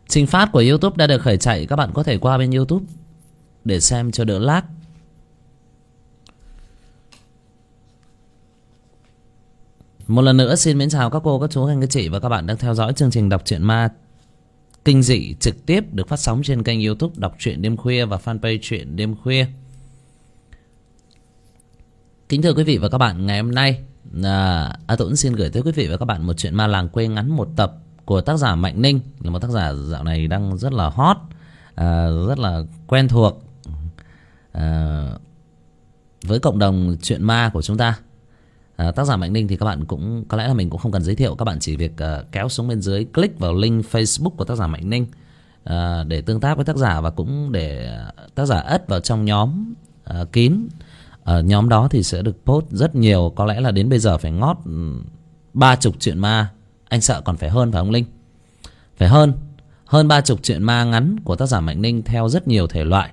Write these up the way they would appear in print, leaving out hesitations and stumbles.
Trình phát của YouTube đã được khởi chạy. Các bạn có thể qua bên YouTube để xem cho đỡ lag. Một lần nữa xin mến chào các cô, các chú, anh, các chị và các bạn đang theo dõi chương trình đọc truyện ma kinh dị trực tiếp được phát sóng trên kênh YouTube Đọc Truyện Đêm Khuya và fanpage Truyện Đêm Khuya. Kính thưa quý vị và các bạn, ngày hôm nay Tuấn xin gửi tới quý vị và các bạn một truyện ma làng quê ngắn một tập của tác giả Mạnh Ninh, là một tác giả dạo này đang rất là hot, rất là quen thuộc với cộng đồng truyện ma của chúng ta. Tác giả Mạnh Ninh thì các bạn cũng có lẽ là mình cũng không cần giới thiệu, các bạn chỉ việc kéo xuống bên dưới, click vào link Facebook của tác giả Mạnh Ninh để tương tác với tác giả, và cũng để tác giả ất vào trong nhóm kín. Ở nhóm đó thì sẽ được post rất nhiều, có lẽ là đến bây giờ phải ngót 30 chuyện ma, anh sợ còn phải hơn, phải không Linh? Phải hơn 30 chuyện ma ngắn của tác giả Mạnh Ninh theo rất nhiều thể loại.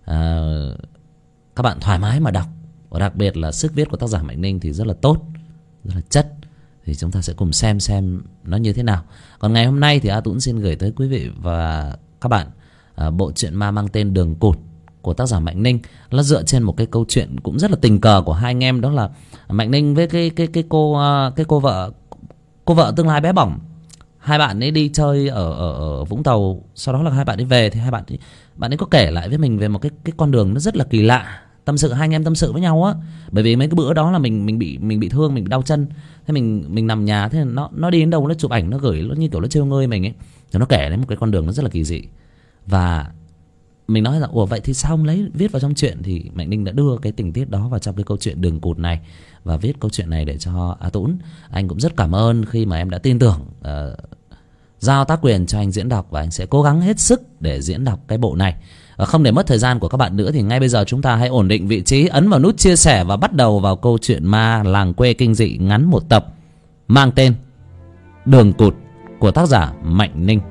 Các bạn thoải mái mà đọc, và đặc biệt là sức viết của tác giả Mạnh Ninh thì rất là tốt, rất là chất. Thì chúng ta sẽ cùng xem nó như thế nào. Còn ngày hôm nay thì A Tuấn xin gửi tới quý vị và các bạn bộ truyện ma mang tên Đường Cụt của tác giả Mạnh Ninh. Nó dựa trên một cái câu chuyện cũng rất là tình cờ của hai anh em, đó là Mạnh Ninh với cái cô vợ tương lai bé bỏng. Hai bạn ấy đi chơi ở Vũng Tàu, sau đó là hai bạn ấy về thì bạn ấy có kể lại với mình về một cái con đường nó rất là kỳ lạ. Tâm sự, hai anh em tâm sự với nhau á, bởi vì mấy cái bữa đó là mình bị thương, mình bị đau chân, thế mình nằm nhà, thế nó đi đến đâu nó chụp ảnh, nó gửi, nó như kiểu nó trêu ngơi mình ấy, rồi nó kể đến một cái con đường nó rất là kỳ dị. Và mình nói rằng ủa vậy thì sao không viết vào trong chuyện, thì Mạnh Ninh đã đưa cái tình tiết đó vào trong cái câu chuyện Đường Cụt này và viết câu chuyện này để cho A Tuấn. Anh cũng rất cảm ơn khi mà em đã tin tưởng giao tác quyền cho anh diễn đọc, và anh sẽ cố gắng hết sức để diễn đọc cái bộ này. Không để mất thời gian của các bạn nữa thì ngay bây giờ chúng ta hãy ổn định vị trí, ấn vào nút chia sẻ và bắt đầu vào câu chuyện ma làng quê kinh dị ngắn một tập mang tên Đường Cụt của tác giả Mạnh Ninh.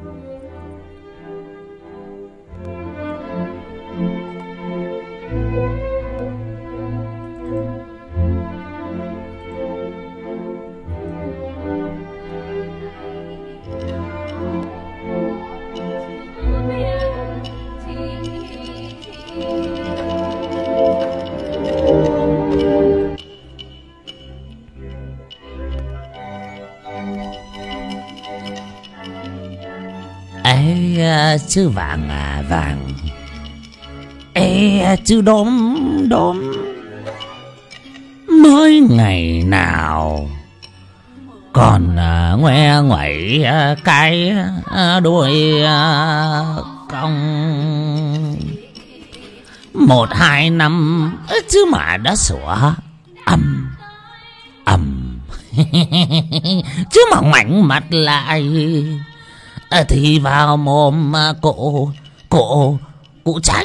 Chứ vàng vàng, chứ đốm mới ngày nào còn ngoe ngoẩy cái đuôi cong. 1-2 năm chứ mà đã sủa ầm chứ mà ngoảnh mặt lại thì vào mồm cụ Tránh.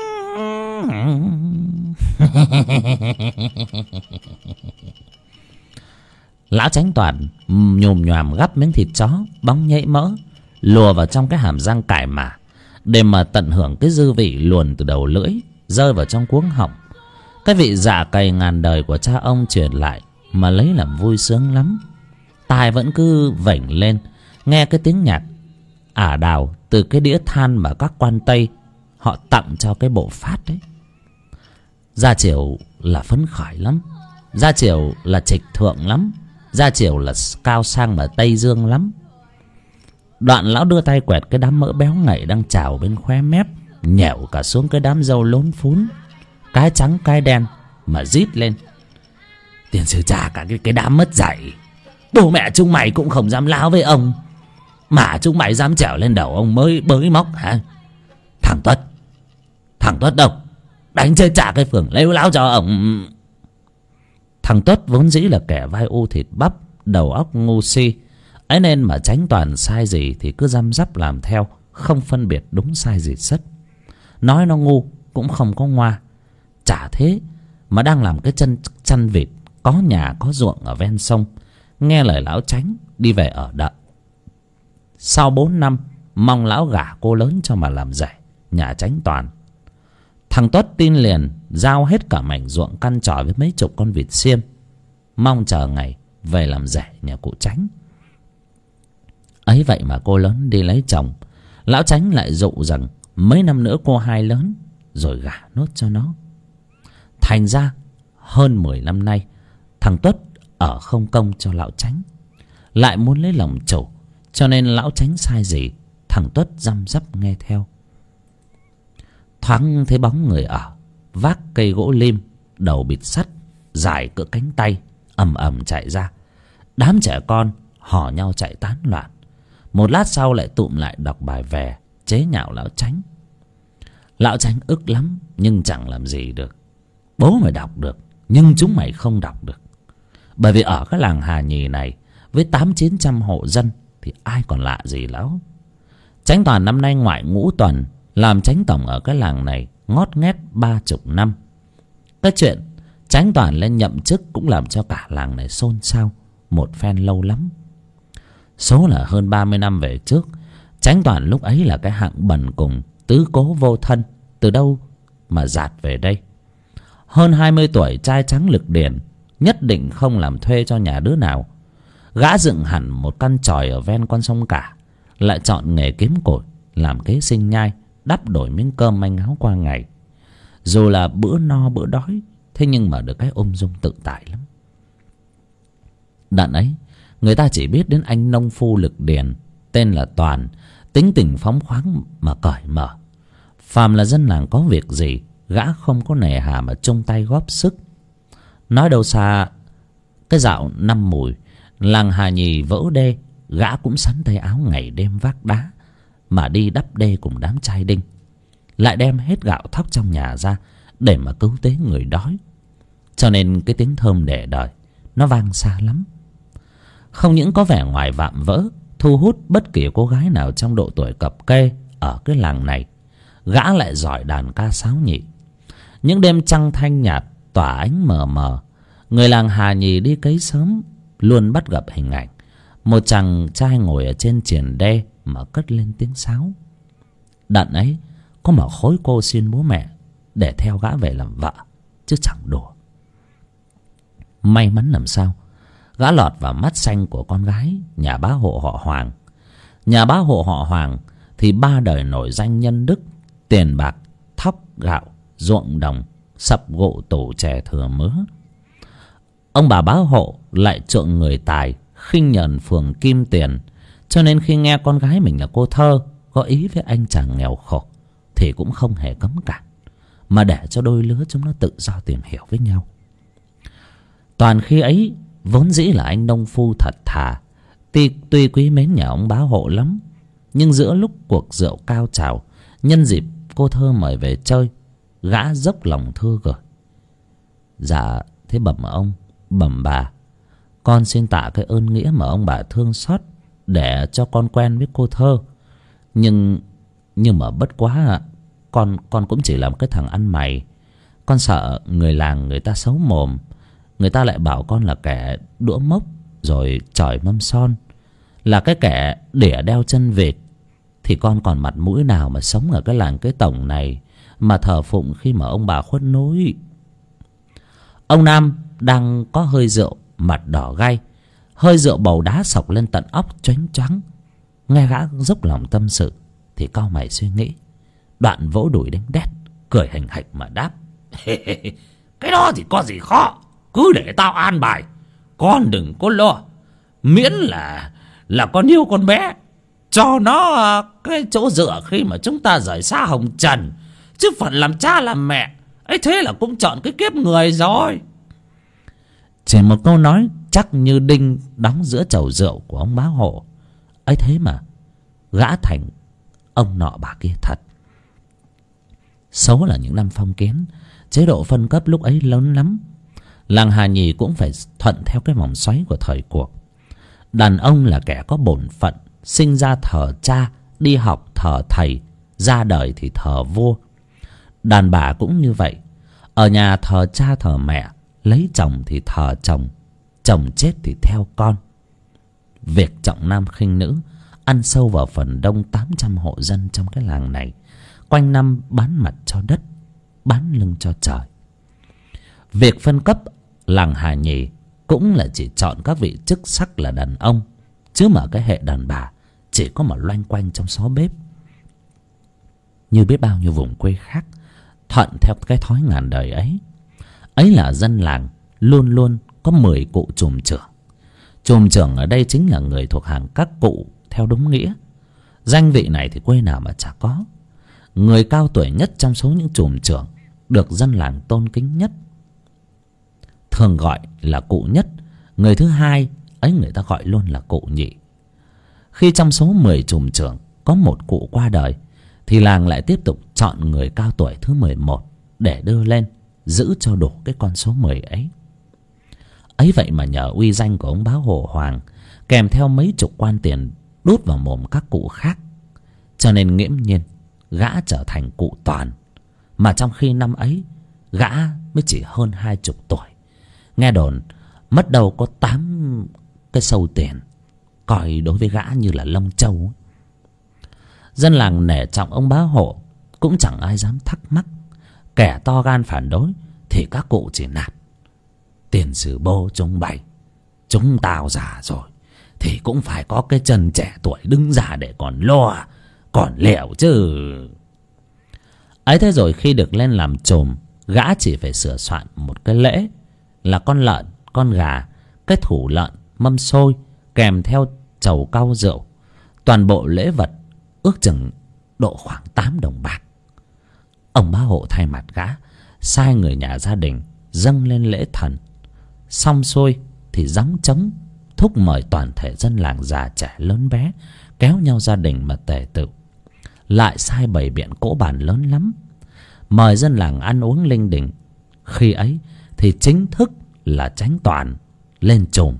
Lão Tránh Toàn nhồm nhoàm gắp miếng thịt chó bóng nhễ mỡ lùa vào trong cái hàm răng cải mà, để mà tận hưởng cái dư vị luồn từ đầu lưỡi rơi vào trong cuống họng. Cái vị dạ cày ngàn đời của cha ông truyền lại mà lấy làm vui sướng lắm. Tai vẫn cứ vểnh lên nghe cái tiếng nhạc ả đào từ cái đĩa than mà các quan Tây họ tặng cho cái bộ phát đấy. Gia Triều là phấn khởi lắm, Gia Triều là trịch thượng lắm, Gia Triều là cao sang mà Tây Dương lắm. Đoạn lão đưa tay quẹt cái đám mỡ béo ngậy đang trào bên khóe mép, nhẹo cả xuống cái đám râu lốn phún, cái trắng cái đen mà rít lên: Tiền sư cha cả cái đám mất dạy, bố mẹ chúng mày cũng không dám láo với ông, mà chúng mày dám trèo lên đầu ông mới bới móc hả? Thằng Tuất đâu? Đánh chơi trả cái phường lêu láo cho ông. Thằng Tuất vốn dĩ là kẻ vai u thịt bắp, đầu óc ngu si, ấy nên mà Tránh Toàn sai gì thì cứ răm rắp làm theo, không phân biệt đúng sai gì sất. Nói nó ngu cũng không có ngoa. Chả thế mà đang làm cái chăn vịt, có nhà có ruộng ở ven sông, nghe lời lão Tránh đi về ở đợ. Sau 4 năm mong lão gả cô lớn cho mà làm rể nhà Tránh Toàn. Thằng Tuất tin liền, giao hết cả mảnh ruộng căn tròi với mấy chục con vịt xiêm, mong chờ ngày về làm rể nhà cụ Tránh. Ấy vậy mà cô lớn đi lấy chồng, Lão Chánh lại dụ rằng mấy năm nữa cô hai lớn rồi gả nốt cho nó. Thành ra hơn 10 năm nay thằng Tuất ở không công cho lão Chánh, lại muốn lấy lòng chủ, cho nên lão Chánh sai gì thằng Tuất răm rắp nghe theo. Thoáng thấy bóng người ở, vác cây gỗ lim, đầu bịt sắt, dài cỡ cánh tay, ầm ầm chạy ra. Đám trẻ con hò nhau chạy tán loạn. Một lát sau lại tụm lại đọc bài về, chế nhạo lão Chánh. Lão Chánh ức lắm nhưng chẳng làm gì được. Bố mày đọc được nhưng chúng mày không đọc được. Bởi vì ở cái làng Hà Nhì này với 800-900 hộ dân thì ai còn lạ gì lão. Chánh Toàn năm nay ngoại ngũ tuần, làm chánh tổng ở cái làng này ngót nghét 30 năm. Cái chuyện Chánh Toàn lên nhậm chức cũng làm cho cả làng này xôn xao một phen lâu lắm. Số là hơn 30 năm về trước, Chánh Toàn lúc ấy là cái hạng bần cùng, tứ cố vô thân, từ đâu mà dạt về đây. Hơn 20 tuổi, trai trắng lực điển, nhất định không làm thuê cho nhà đứa nào. Gã dựng hẳn một căn chòi ở ven con sông Cả, lại chọn nghề kiếm củi làm kế sinh nhai, đắp đổi miếng cơm manh áo qua ngày. Dù là bữa no bữa đói, thế nhưng mà được cái ung dung tự tại lắm. Đợt ấy người ta chỉ biết đến anh nông phu lực điền tên là Toàn, tính tình phóng khoáng mà cởi mở. Phàm là dân làng có việc gì, gã không có nề hà mà chung tay góp sức. Nói đâu xa, cái dạo năm Mùi, làng Hà Nhì vỡ đê, gã cũng sắn tay áo ngày đêm vác đá mà đi đắp đê cùng đám trai đinh, lại đem hết gạo thóc trong nhà ra để mà cứu tế người đói. Cho nên cái tiếng thơm để đời nó vang xa lắm. Không những có vẻ ngoài vạm vỡ, thu hút bất kỳ cô gái nào trong độ tuổi cập kê ở cái làng này, gã lại giỏi đàn ca sáo nhị. Những đêm trăng thanh nhạt tỏa ánh mờ mờ, người làng Hà Nhì đi cấy sớm luôn bắt gặp hình ảnh một chàng trai ngồi ở trên triền đê mà cất lên tiếng sáo. Đợt ấy có một khối cô xin bố mẹ để theo gã về làm vợ, chứ chẳng đùa. May mắn làm sao, gã lọt vào mắt xanh của con gái nhà bá hộ họ Hoàng. Nhà bá hộ họ Hoàng thì 3 đời nổi danh nhân đức, tiền bạc, thóc gạo, ruộng đồng, sập gỗ tủ chè thừa mứa. Ông bà bá hộ lại chuộng người tài, khinh nhờn phường kim tiền, cho nên khi nghe con gái mình là cô Thơ có ý với anh chàng nghèo khổ thì cũng không hề cấm cản, mà để cho đôi lứa chúng nó tự do tìm hiểu với nhau. Toàn khi ấy vốn dĩ là anh nông phu thật thà, tuy quý mến nhà ông bá hộ lắm, nhưng giữa lúc cuộc rượu cao trào, nhân dịp cô Thơ mời về chơi, gã dốc lòng thưa gửi. Dạ thế bẩm ông, bẩm bà, con xin tạ cái ơn nghĩa mà ông bà thương xót để cho con quen với cô Thơ. Nhưng mà bất quá ạ, con cũng chỉ là một cái thằng ăn mày. Con sợ người làng người ta xấu mồm, người ta lại bảo con là kẻ đũa mốc rồi chỏi mâm son, là cái kẻ đỉa đeo chân vịt. Thì con còn mặt mũi nào mà sống ở cái làng cái tổng này mà thờ phụng khi mà ông bà khuất núi. Ông Nam đang có hơi rượu, mặt đỏ gay, hơi rượu bầu đá sộc lên tận óc choáng choáng. Nghe gã dốc lòng tâm sự thì cau mày suy nghĩ, đoạn vỗ đùi đánh đét, cười hành hạch mà đáp: cái đó thì có gì khó, cứ để tao an bài, con đừng có lo. Miễn là con yêu con bé, cho nó cái chỗ dựa khi mà chúng ta rời xa hồng trần, chứ phận làm cha làm mẹ ấy thế là cũng chọn cái kiếp người rồi. Chỉ một câu nói chắc như đinh đóng giữa chầu rượu của ông bá hộ ấy thế mà gã thành ông nọ bà kia thật. Số là những năm phong kiến, chế độ phân cấp lúc ấy lớn lắm. Làng Hà Nhì cũng phải thuận theo cái vòng xoáy của thời cuộc. Đàn ông là kẻ có bổn phận, sinh ra thờ cha, đi học thờ thầy, ra đời thì thờ vua. Đàn bà cũng như vậy, ở nhà thờ cha thờ mẹ, lấy chồng thì thờ chồng, chồng chết thì theo con. Việc trọng nam khinh nữ ăn sâu vào phần đông 800 hộ dân trong cái làng này, quanh năm bán mặt cho đất, bán lưng cho trời. Việc phân cấp làng Hà Nhì cũng là chỉ chọn các vị chức sắc là đàn ông, chứ mà cái hệ đàn bà chỉ có mà loanh quanh trong xó bếp, như biết bao nhiêu vùng quê khác thuận theo cái thói ngàn đời ấy. Ấy là dân làng luôn luôn có 10 cụ trùm trưởng. Trùm trưởng ở đây chính là người thuộc hàng các cụ theo đúng nghĩa. Danh vị này thì quê nào mà chả có. Người cao tuổi nhất trong số những trùm trưởng được dân làng tôn kính nhất thường gọi là cụ nhất. Người thứ hai ấy người ta gọi luôn là cụ nhị. Khi trong số 10 trùm trưởng có một cụ qua đời thì làng lại tiếp tục chọn người cao tuổi thứ 11 để đưa lên giữ cho đủ cái con số 10 ấy. Ấy vậy mà nhờ uy danh của ông Bá Hộ Hoàng kèm theo mấy chục quan tiền đút vào mồm các cụ khác, cho nên nghiễm nhiên gã trở thành cụ Toàn. Mà trong khi năm ấy gã mới chỉ hơn 20 tuổi. Nghe đồn mất đâu có 8 cái sâu tiền, coi đối với gã như là lông châu. Dân làng nể trọng ông Bá Hộ cũng chẳng ai dám thắc mắc. Kẻ to gan phản đối thì các cụ chỉ nạt: tiền sử bô chúng bày, chúng tao già rồi thì cũng phải có cái chân trẻ tuổi đứng ra để còn lo, còn lẹo chứ. Ấy thế rồi khi được lên làm trùm, gã chỉ phải sửa soạn một cái lễ là con lợn, con gà, cái thủ lợn, mâm xôi kèm theo chầu cau rượu. Toàn bộ lễ vật ước chừng độ khoảng 8 đồng bạc. Ông Bá Hộ thay mặt gã sai người nhà gia đình dâng lên lễ thần. Xong xuôi thì gióng trống thúc mời toàn thể dân làng già trẻ lớn bé kéo nhau gia đình mà tề tựu. Lại sai bày biện cỗ bàn lớn lắm, mời dân làng ăn uống linh đình. Khi ấy thì chính thức là Chánh Toàn lên trùm.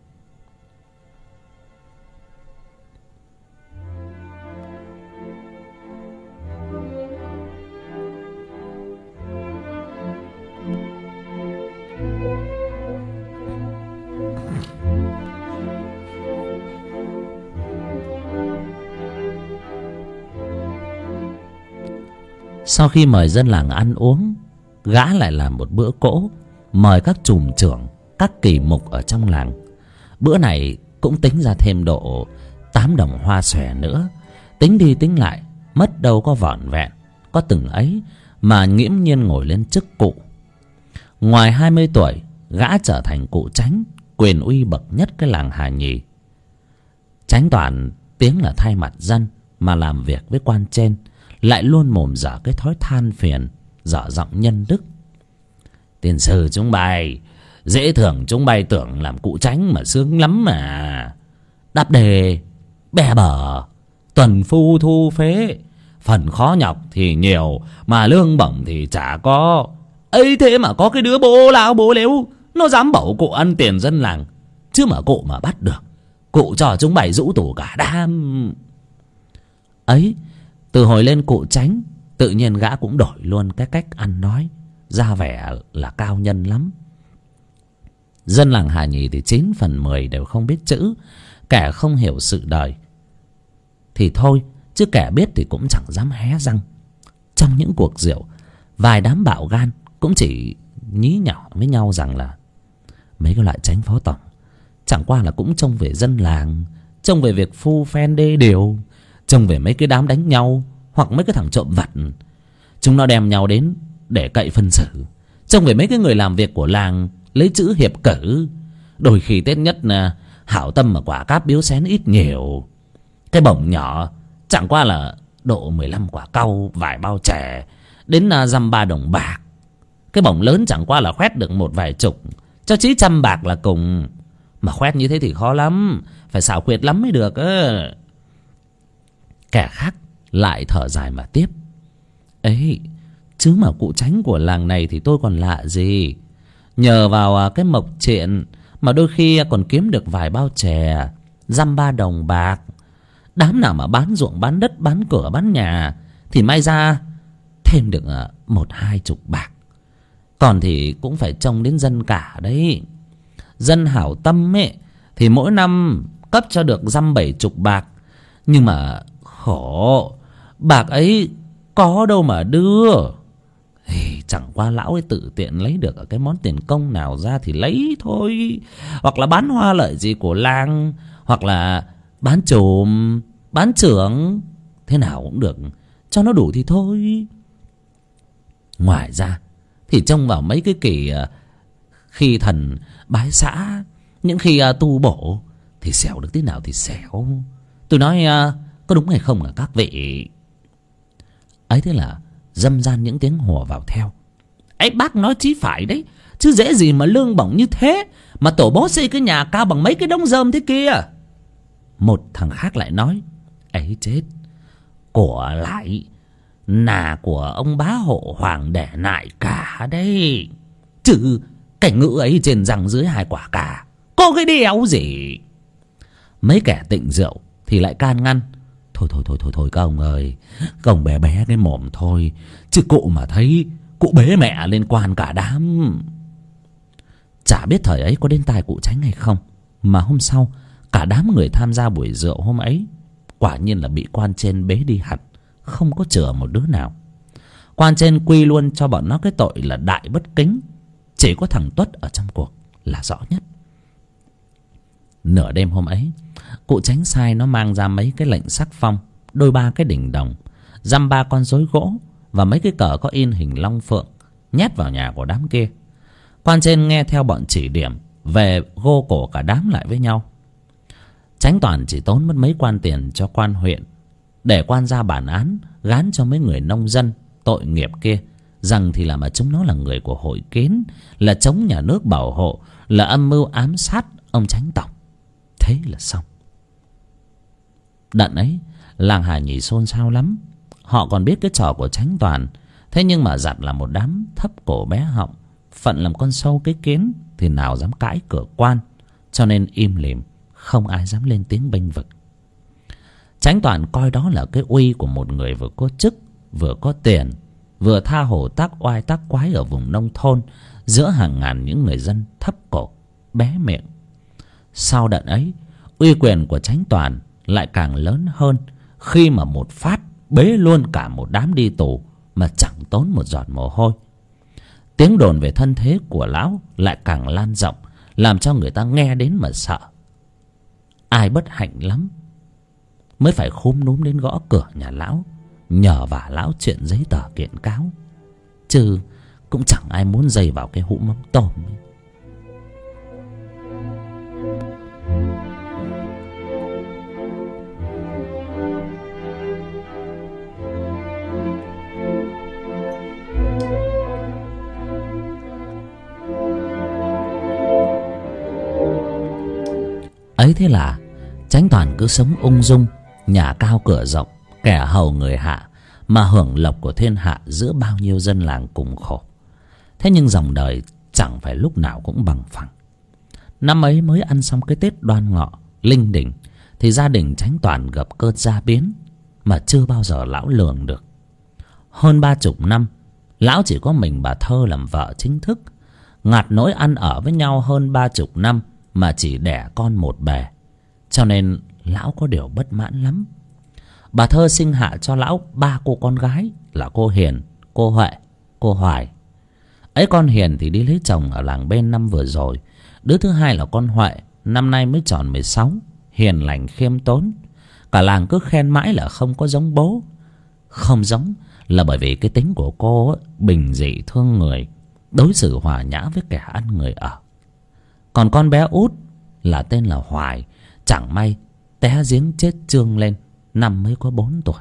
Sau khi mời dân làng ăn uống, gã lại làm một bữa cỗ mời các trùm trưởng, các kỳ mục ở trong làng. Bữa này cũng tính ra thêm độ 8 đồng hoa xòe nữa. Tính đi tính lại mất đâu có vỏn vẹn có từng ấy mà nghiễm nhiên ngồi lên chức cụ. Ngoài 20 tuổi, gã trở thành cụ Chánh, quyền uy bậc nhất cái làng Hà Nhì. Chánh Toàn tiếng là thay mặt dân mà làm việc với quan trên, lại luôn mồm dở cái thói than phiền, dở giọng nhân đức: tiền sử chúng bay dễ thường, chúng bay tưởng làm cụ Chánh mà sướng lắm mà. Đáp đề bè bở, tuần phu thu phế, phần khó nhọc thì nhiều mà lương bổng thì chả có. Ấy thế mà có cái đứa bố lão bố lếu nó dám bảo cụ ăn tiền dân làng, chứ mà cụ mà bắt được, cụ cho chúng bày rũ tủ cả đám. Ấy, từ hồi lên cụ Chánh, tự nhiên gã cũng đổi luôn cái cách ăn nói, ra vẻ là cao nhân lắm. Dân làng Hà Nhì thì 9 phần 10 đều không biết chữ. Kẻ không hiểu sự đời thì thôi, chứ kẻ biết thì cũng chẳng dám hé răng. Trong những cuộc rượu, vài đám bạo gan cũng chỉ nhí nhỏ với nhau rằng là mấy cái loại Chánh phó tổng chẳng qua là cũng trông về dân làng, trông về việc phu phen đê điều, trông về mấy cái đám đánh nhau hoặc mấy cái thằng trộm vặt. Chúng nó đem nhau đến để cậy phân xử, trông về mấy cái người làm việc của làng lấy chữ hiệp cử. Đôi khi Tết nhất là hảo tâm mà quả cáp biếu xén ít nhiều. Cái bổng nhỏ chẳng qua là độ 15 quả cau, vài bao chè, đến dăm 3 đồng bạc. Cái bổng lớn chẳng qua là khoét được một vài chục, cho chí trăm bạc là cùng. Mà khoét như thế thì khó lắm, phải xảo quyệt lắm mới được á. Kẻ khác lại thở dài mà tiếp: ấy, chứ mà cụ Chánh của làng này thì tôi còn lạ gì. Nhờ vào cái mộc triện mà đôi khi còn kiếm được vài bao chè, dăm 3 đồng bạc. Đám nào mà bán ruộng, bán đất, bán cửa, bán nhà thì may ra thêm được 1-20 bạc. Còn thì cũng phải trông đến dân cả đấy. Dân hảo tâm ấy thì mỗi năm cấp cho được dăm 70 bạc. Nhưng mà khổ, bạc ấy có đâu mà đưa. Thì chẳng qua lão ấy tự tiện lấy được cái món tiền công nào ra thì lấy thôi. Hoặc là bán hoa lợi gì của làng, hoặc là bán trùm, bán trưởng, thế nào cũng được cho nó đủ thì thôi. Ngoài ra thì trông vào mấy cái kỳ khi thần bái xã, những khi tu bổ thì xẻo được thế nào thì xẻo. Tôi nói có đúng hay không à các vị? Ấy thế là dâm gian những tiếng hùa vào theo. Ấy bác nói chí phải đấy, chứ dễ gì mà lương bổng như thế mà tổ bố xây cái nhà cao bằng mấy cái đống rơm thế kia. Một thằng khác lại nói, ấy chết, của lại là của ông bá hộ hoàng để lại cả đấy, chứ cái ngữ ấy trên răng dưới hai quả cà có cái đéo gì. Mấy kẻ tịnh rượu thì lại can ngăn, thôi các ông ơi, các ông bé bé cái mồm thôi, chứ cụ mà thấy cụ bế mẹ lên quan cả đám. Chả biết thời ấy có đến tai cụ Chánh hay không, mà hôm sau cả đám người tham gia buổi rượu hôm ấy quả nhiên là bị quan trên bế đi hẳn, không có chừa một đứa nào. Quan trên quy luôn cho bọn nó cái tội là đại bất kính. Chỉ có thằng Tuất ở trong cuộc là rõ nhất. Nửa đêm hôm ấy, cụ Chánh sai nó mang ra mấy cái lệnh sắc phong, đôi ba cái đỉnh đồng, dăm ba con rối gỗ và mấy cái cờ có in hình long phượng, nhét vào nhà của đám kia. Quan trên nghe theo bọn chỉ điểm về gô cổ cả đám lại với nhau. Chánh toàn chỉ tốn mất mấy quan tiền cho quan huyện, để quan ra bản án gán cho mấy người nông dân tội nghiệp kia rằng thì là mà chúng nó là người của hội kiến, là chống nhà nước bảo hộ, là âm mưu ám sát ông Chánh tổng. Thế là xong. Đợt ấy làng Hà Nhì xôn xao lắm. Họ còn biết cái trò của Chánh toàn, thế nhưng mà giặt là một đám thấp cổ bé họng, phận làm con sâu cái kiến thì nào dám cãi cửa quan, cho nên im lìm, không ai dám lên tiếng bênh vực. Chánh toàn coi đó là cái uy của một người vừa có chức, vừa có tiền, vừa tha hồ tác oai tác quái ở vùng nông thôn giữa hàng ngàn những người dân thấp cổ bé miệng. Sau đợt ấy, uy quyền của Chánh toàn lại càng lớn hơn khi mà một phát bế luôn cả một đám đi tù mà chẳng tốn một giọt mồ hôi. Tiếng đồn về thân thế của lão lại càng lan rộng, làm cho người ta nghe đến mà sợ. Ai bất hạnh lắm mới phải khúm núm đến gõ cửa nhà lão, nhờ vả lão chuyện giấy tờ kiện cáo, chứ cũng chẳng ai muốn dây vào cái hũ mắm tôm ấy. Ấy thế là Chánh toàn cứ sống ung dung, nhà cao cửa rộng, kẻ hầu người hạ, mà hưởng lộc của thiên hạ giữa bao nhiêu dân làng cùng khổ. Thế nhưng dòng đời chẳng phải lúc nào cũng bằng phẳng. Năm ấy mới ăn xong cái Tết Đoan Ngọ linh đình thì gia đình Chánh toàn gặp cơn gia biến mà chưa bao giờ lão lường được. Hơn 30 năm, lão chỉ có mình bà Thơ làm vợ chính thức, ngạt nỗi ăn ở với nhau hơn 30 năm mà chỉ đẻ con một bề, cho nên lão có điều bất mãn lắm. Bà Thơ sinh hạ cho lão 3 cô con gái là cô Hiền, cô Huệ, cô Hoài. Ấy con Hiền thì đi lấy chồng ở làng bên năm vừa rồi. Đứa thứ hai là con Huệ, năm nay mới tròn 16, hiền lành khiêm tốn. Cả làng cứ khen mãi là không có giống bố. Không giống là bởi vì cái tính của cô ấy, bình dị thương người, đối xử hòa nhã với kẻ ăn người ở. Còn con bé út là tên là Hoài, chẳng may té giếng chết trương lên, năm mới có 4 tuổi.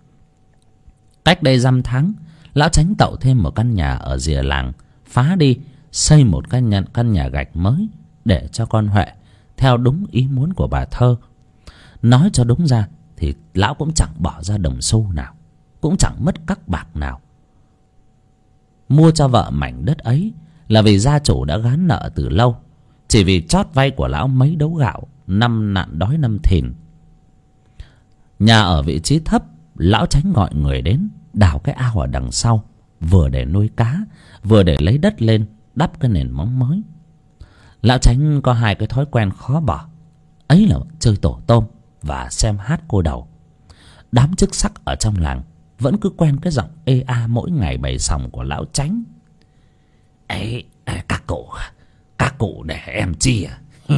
Cách đây dăm tháng, lão Chánh tậu thêm một căn nhà ở rìa làng, phá đi xây một căn nhà gạch mới để cho con Huệ theo đúng ý muốn của bà Thơ. Nói cho đúng ra thì lão cũng chẳng bỏ ra đồng xu nào, cũng chẳng mất các bạc nào. Mua cho vợ mảnh đất ấy là vì gia chủ đã gán nợ từ lâu, chỉ vì chót vay của lão mấy đấu gạo, năm nạn đói năm thìn. Nhà ở vị trí thấp, lão Chánh gọi người đến đào cái ao ở đằng sau, vừa để nuôi cá, vừa để lấy đất lên đắp cái nền móng mới. Lão Chánh có 2 cái thói quen khó bỏ, ấy là chơi tổ tôm và xem hát cô đầu. Đám chức sắc ở trong làng vẫn cứ quen cái giọng ê a mỗi ngày bày sòng của lão Chánh. Ấy, các cụ để em chi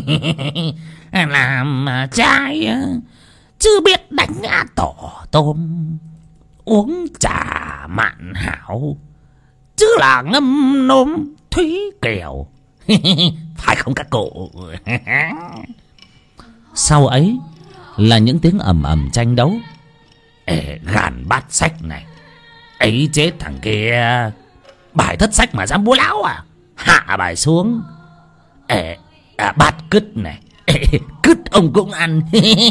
à? Làm trai chứ biết đánh ngã tổ tôm. uống trà mạn hảo, chứ là ngâm nôm thúy kiều. Phải không các cụ? Sau ấy là những tiếng ầm ầm tranh đấu. Ê, gàn bát sách này, ấy chết thằng kia, bài thất sách mà dám búa láo à? Hạ bài xuống. Ê, bát cứt này, ê, cứt ông cũng ăn.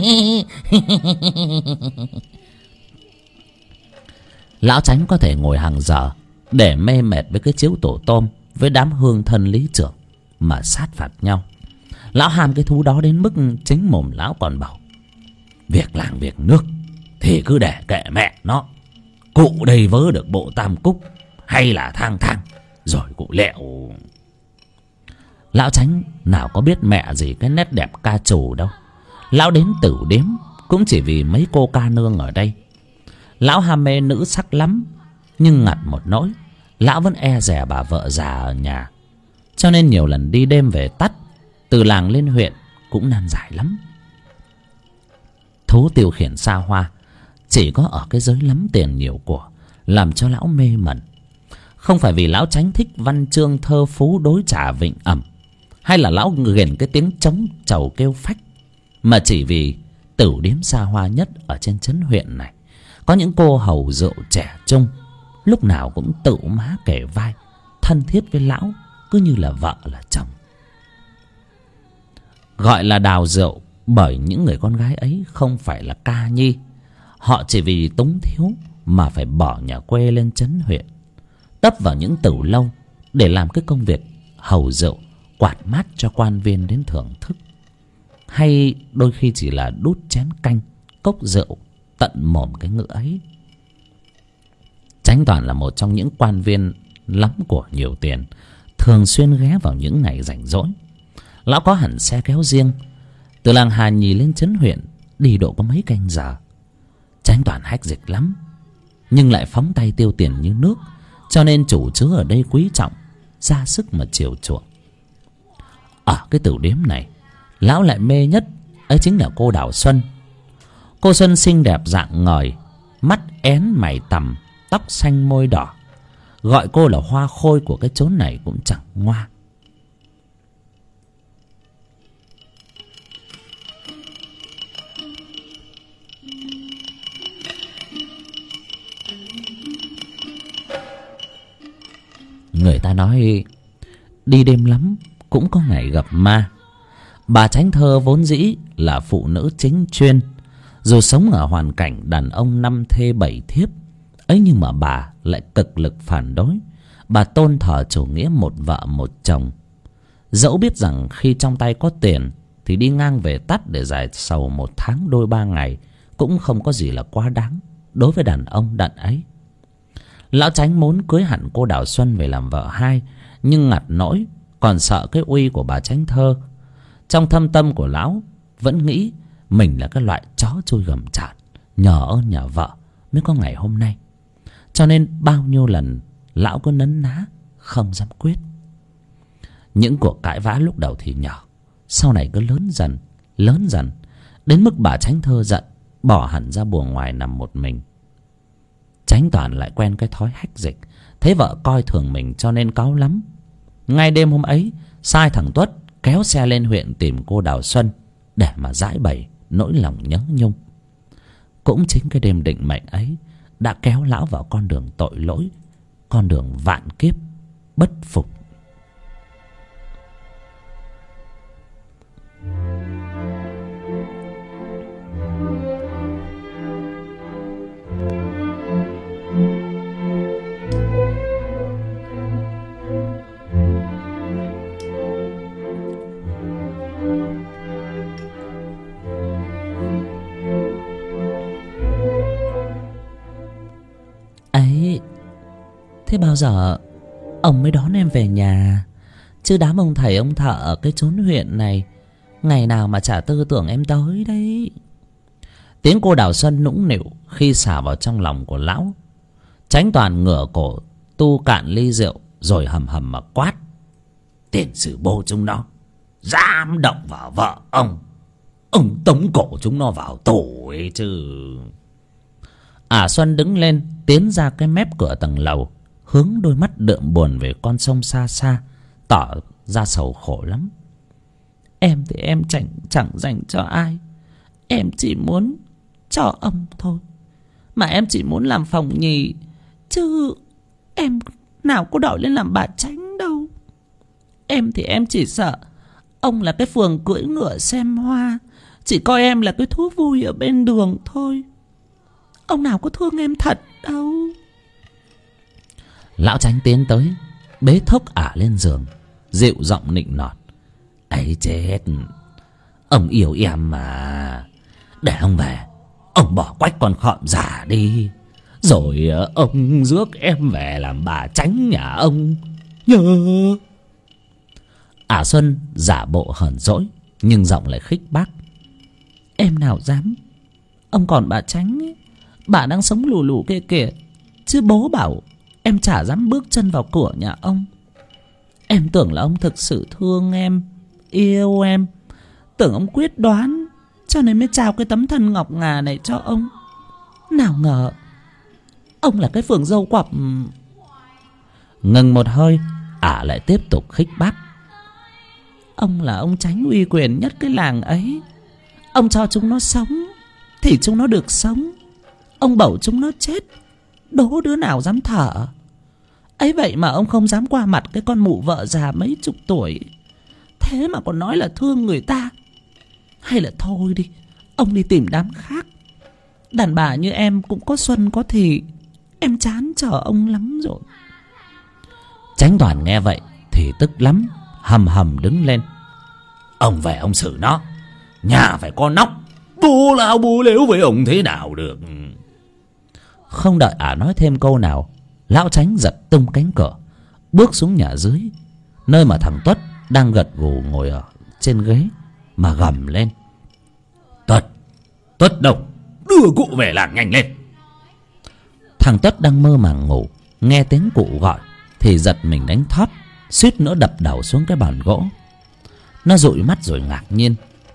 Lão Chánh có thể ngồi hàng giờ để mê mệt với cái chiếu tổ tôm, với đám hương thân lý trưởng mà sát phạt nhau. Lão ham cái thú đó đến mức chính mồm lão còn bảo: việc làng việc nước thì cứ để kệ mẹ nó. Cụ đây vớ được bộ tam cúc hay là thang thang rồi cụ lẹo. Lão Chánh nào có biết mẹ gì cái nét đẹp ca trù đâu. Lão đến Tử Điếm cũng chỉ vì mấy cô ca nương ở đây. Lão ham mê nữ sắc lắm, nhưng ngặt một nỗi lão vẫn e dè bà vợ già ở nhà, cho nên nhiều lần đi đêm về tắt, từ làng lên huyện cũng nan giải lắm. Thú tiêu khiển xa hoa chỉ có ở cái giới lắm tiền nhiều của làm cho lão mê mẩn. Không phải vì lão Chánh thích văn chương thơ phú đối trả vịnh ẩm, hay là lão ghiền cái tiếng trống trầu kêu phách, mà chỉ vì Tử Điếm xa hoa nhất ở trên trấn huyện này có những cô hầu rượu trẻ trung, lúc nào cũng tự má kể vai, thân thiết với lão cứ như là vợ là chồng. Gọi là đào rượu bởi những người con gái ấy không phải là ca nhi. Họ chỉ vì túng thiếu mà phải bỏ nhà quê lên trấn huyện, tấp vào những tử lâu để làm cái công việc hầu rượu, quạt mát cho quan viên đến thưởng thức, hay đôi khi chỉ là đút chén canh, cốc rượu tận mồm cái ngựa ấy. Chánh Toàn là một trong những quan viên lắm của nhiều tiền, thường xuyên ghé vào những ngày rảnh rỗi. Lão có hẳn xe kéo riêng, từ làng Hà Nhì lên trấn huyện đi độ có mấy canh giờ. Chánh Toàn hách dịch lắm, nhưng lại phóng tay tiêu tiền như nước, cho nên chủ chứa ở đây quý trọng, ra sức mà chiều chuộng. Ở cái Tử Điếm này, lão lại mê nhất ấy chính là cô Đào Xuân. Cô Xuân xinh đẹp rạng ngời, mắt én mày tằm, tóc xanh môi đỏ. Gọi cô là hoa khôi của cái chốn này cũng chẳng ngoa. Người ta nói đi đêm lắm cũng có ngày gặp ma. Bà Chánh Thơ vốn dĩ là phụ nữ chính chuyên, dù sống ở hoàn cảnh đàn ông 5 thê 7 thiếp ấy, nhưng mà bà lại cực lực phản đối. Bà tôn thờ chủ nghĩa một vợ một chồng. Dẫu biết rằng khi trong tay có tiền thì đi ngang về tắt để giải sầu 1 tháng đôi 3 ngày cũng không có gì là quá đáng đối với đàn ông đàn ấy. Lão Chánh muốn cưới hẳn cô Đào Xuân về làm vợ hai, nhưng ngặt nỗi còn sợ cái uy của bà Chánh Thơ. Trong thâm tâm của lão vẫn nghĩ mình là cái loại chó chui gầm chạn, nhờ ơn nhà vợ mới có ngày hôm nay, cho nên bao nhiêu lần lão cứ nấn ná không dám quyết. Những cuộc cãi vã lúc đầu thì nhỏ, sau này cứ lớn dần đến mức bà Chánh Thơ giận, bỏ hẳn ra buồng ngoài nằm một mình. Chánh Toàn lại quen cái thói hách dịch, thấy vợ coi thường mình cho nên cáu lắm. Ngay đêm hôm ấy, sai thằng Tuất kéo xe lên huyện tìm cô Đào Xuân để mà giải bày nỗi lòng nhớ nhung. Cũng chính cái đêm định mệnh ấy đã kéo lão vào con đường tội lỗi, con đường vạn kiếp bất phục. Ấy, thế bao giờ ông mới đón em về nhà? Chứ đám ông thầy ông thợ ở cái chốn huyện này ngày nào mà chả tư tưởng em tới đấy. Tiếng cô Đào Xuân nũng nịu khi xả vào trong lòng của lão. Chánh Toàn ngửa cổ tu cạn ly rượu rồi hầm hầm mà quát: tiền sử bố chúng nó dám động vào vợ ông tống cổ chúng nó vào tù ấy chứ. Ả Xuân đứng lên, tiến ra cái mép cửa tầng lầu, hướng đôi mắt đượm buồn về con sông xa xa, tỏ ra sầu khổ lắm. Em thì em chẳng dành cho ai. Em chỉ muốn cho ông thôi. Mà em chỉ muốn làm phòng nhì, chứ em nào có đòi lên làm bà Chánh đâu. Em thì em chỉ sợ ông là cái phường cưỡi ngựa xem hoa, chỉ coi em là cái thú vui ở bên đường thôi. Ông nào có thương em thật đâu. Lão Chánh tiến tới, bế thốc Ả lên giường, dịu giọng nịnh nọt. Ấy chết, ông yêu em mà. Để ông về, ông bỏ quách con khọm già đi, rồi ông rước em về làm bà Chánh nhà ông nhớ. Ả Xuân giả bộ hờn dỗi, nhưng giọng lại khích bác. Em nào dám. Ông còn bà Chánh ấy, bà đang sống lù lù kia kìa. Chứ bố bảo em chả dám bước chân vào cửa nhà ông. Em tưởng là ông thực sự thương em, yêu em, tưởng ông quyết đoán, cho nên mới trao cái tấm thân ngọc ngà này cho ông. Nào ngờ ông là cái phường dâu quặp. Ngừng một hơi, Ả lại tiếp tục khích bác. Ông là ông Chánh uy quyền nhất cái làng ấy. Ông cho chúng nó sống thì chúng nó được sống. Ông bảo chúng nó chết, đố đứa nào dám thở. Ấy vậy mà ông không dám qua mặt cái con mụ vợ già mấy chục tuổi. Thế mà còn nói là thương người ta. Hay là thôi đi, ông đi tìm đám khác. Đàn bà như em cũng có xuân có thì. Em chán chờ ông lắm rồi. Chánh Toàn nghe vậy thì tức lắm, hầm hầm đứng lên. Ông về ông xử nó, nhà phải có nóc, bố lao bố lếu với ông thế nào được. Không đợi Ả nói thêm câu nào, lão Chánh giật tung cánh cửa, bước xuống nhà dưới, nơi mà thằng Tuất đang gật gù ngồi ở trên ghế, mà gầm lên. Tuất đâu, đưa cụ về làng nhanh lên. Thằng Tuất đang mơ màng ngủ, nghe tiếng cụ gọi thì giật mình đánh thót, suýt nữa đập đầu xuống cái bàn gỗ. Nó dụi mắt rồi ngạc nhiên.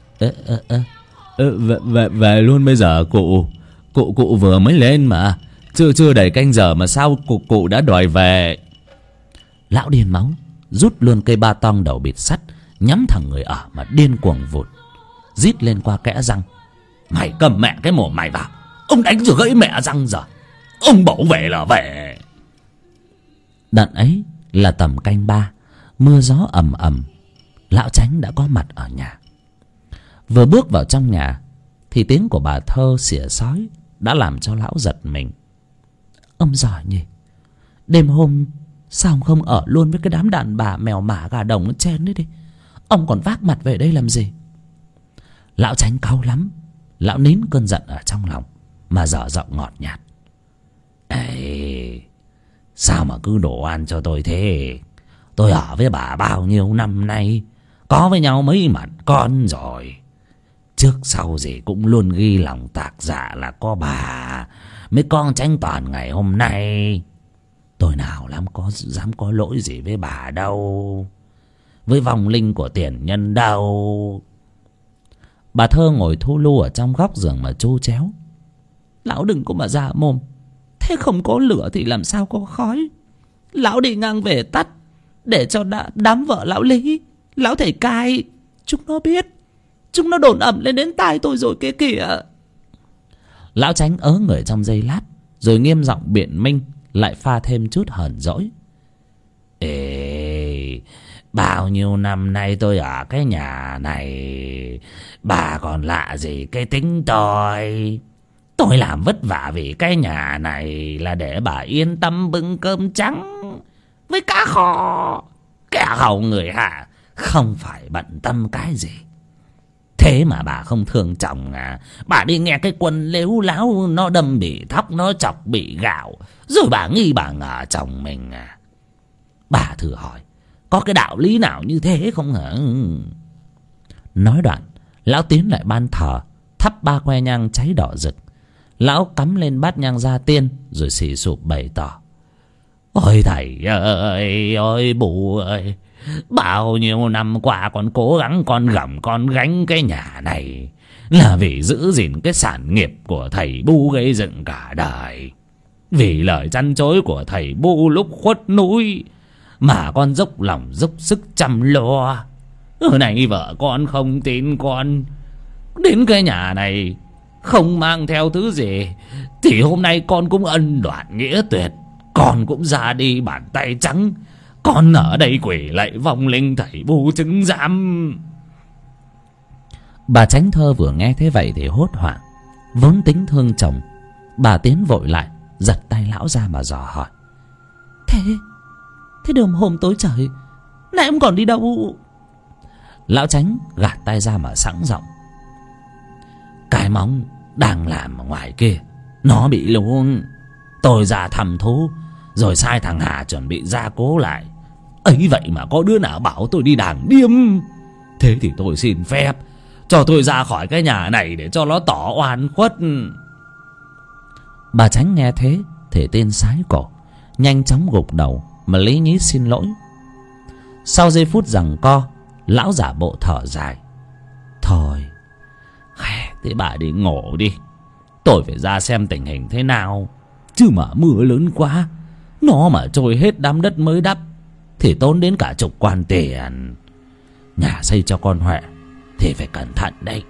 Về luôn bây giờ cụ? Cụ vừa mới lên mà, chưa đầy canh giờ mà sao cụ đã đòi về? Lão điên máu rút luôn cây ba tong đầu bịt sắt, nhắm thẳng người Ở mà điên cuồng vụt, rít lên qua kẽ răng. Mày cầm mẹ cái mồm mày vào, ông đánh rồi gãy mẹ răng giờ. Ông bảo về là về. Đợt ấy là tầm canh 3, mưa gió ầm ầm. Lão Chánh đã có mặt ở nhà. Vừa bước vào trong nhà thì tiếng của bà Thơ xỉa sói đã làm cho lão giật mình. Ông giỏi nhỉ, đêm hôm sao ông không ở luôn với cái đám đàn bà mèo mả gà đồng ở trên đấy đi? Ông còn vác mặt về đây làm gì? Lão Chánh cáu lắm. Lão nín cơn giận ở trong lòng mà dở giọng ngọt nhạt. Ê, sao mà cứ đổ oan cho tôi thế? Tôi ở với bà bao nhiêu năm nay, có với nhau mấy mặt con rồi. Trước sau gì cũng luôn ghi lòng tạc dạ là có bà mới con Chánh Toàn ngày hôm nay. Tôi nào dám có lỗi gì với bà đâu, với vong linh của tiền nhân đâu. Bà Thơ ngồi thu lu ở trong góc giường mà chu chéo. Lão đừng có mà ra mồm, thế không có lửa thì làm sao có khói. Lão đi ngang về tắt, để cho đám vợ lão Lý, lão thầy cai, chúng nó biết. Chúng nó đồn ẩm lên đến tai tôi rồi kia kìa. Lão Chánh ớ người trong giây lát, rồi nghiêm giọng biện minh, lại pha thêm chút hờn dỗi. Ê, bao nhiêu năm nay tôi ở cái nhà này, bà còn lạ gì cái tính tôi. Tôi làm vất vả vì cái nhà này là để bà yên tâm bưng cơm trắng với cá kho. Kẻ hầu người hạ không phải bận tâm cái gì. Thế mà bà không thương chồng à? Bà đi nghe cái quân lếu láo nó đâm bị thóc, nó chọc bị gạo, rồi bà nghi bà ngờ chồng mình à? Bà thử hỏi, có cái đạo lý nào như thế không hả? Nói đoạn, lão tiến lại ban thờ, thắp 3 que nhang cháy đỏ rực. Lão cắm lên bát nhang gia tiên, rồi xì sụp bày tỏ. Ôi thầy ơi, ôi bù ơi, Bao nhiêu năm qua con cố gắng con gồng con gánh cái nhà này là vì giữ gìn cái sản nghiệp của thầy Bu gây dựng cả đời. Vì lời chăn chối của thầy Bu lúc khuất núi mà con dốc lòng dốc sức chăm lo. Này vợ con không tin con đến cái nhà này không mang theo thứ gì thì hôm nay con cũng ân đoạn nghĩa tuyệt. Con cũng ra đi bàn tay trắng. Con ở đây quỷ lạy vong linh thầy Bu chứng giám. Bà Chánh Thơ vừa nghe thế vậy thì hốt hoảng. Vốn tính thương chồng, bà tiến vội lại giật tay lão ra mà dò hỏi: Thế đêm hôm tối trời nãy em còn đi đâu? Lão Chánh gạt tay ra mà sẵn giọng: Cái móng đang làm ở ngoài kia nó bị luống. Tôi ra thăm thú rồi sai thằng Hà chuẩn bị gia cố lại. Ấy vậy mà có đứa nào bảo tôi đi đàng điếm. Thế thì tôi xin phép cho tôi ra khỏi cái nhà này để cho nó tỏ oan khuất. Bà Chánh nghe thế thì tên sái cổ, nhanh chóng gục đầu mà lý nhí xin lỗi. Sau giây phút giằng co, lão giả bộ thở dài: Thôi thế bà đi ngủ đi, tôi phải ra xem tình hình thế nào. Chứ mà mưa lớn quá, nó mà trôi hết đám đất mới đắp thì tốn đến cả chục quan tiền. Nhà xây cho con Huệ thì phải cẩn thận đấy.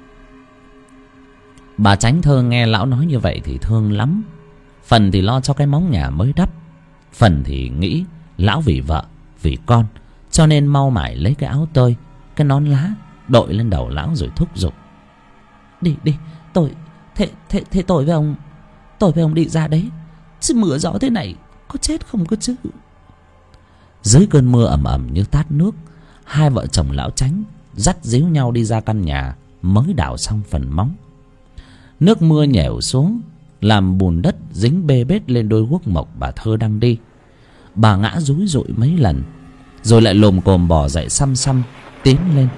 Bà Chánh Thơ nghe lão nói như vậy thì thương lắm. Phần thì lo cho cái móng nhà mới đắp, phần thì nghĩ lão vì vợ vì con, cho nên mau mải lấy cái áo tơi, cái nón lá đội lên đầu lão rồi thúc giục: Đi tôi với ông đi ra đấy. Chứ mưa gió thế này có chết không cơ chứ. Dưới cơn mưa ầm ầm như tát nước, hai vợ chồng lão Chánh dắt díu nhau đi ra căn nhà mới đào xong phần móng. Nước mưa nhèo xuống làm bùn đất dính bê bết lên đôi guốc mộc bà Thơ đang đi. Bà ngã rúi rụi mấy lần rồi lại lồm cồm bò dậy xăm xăm tiến lên.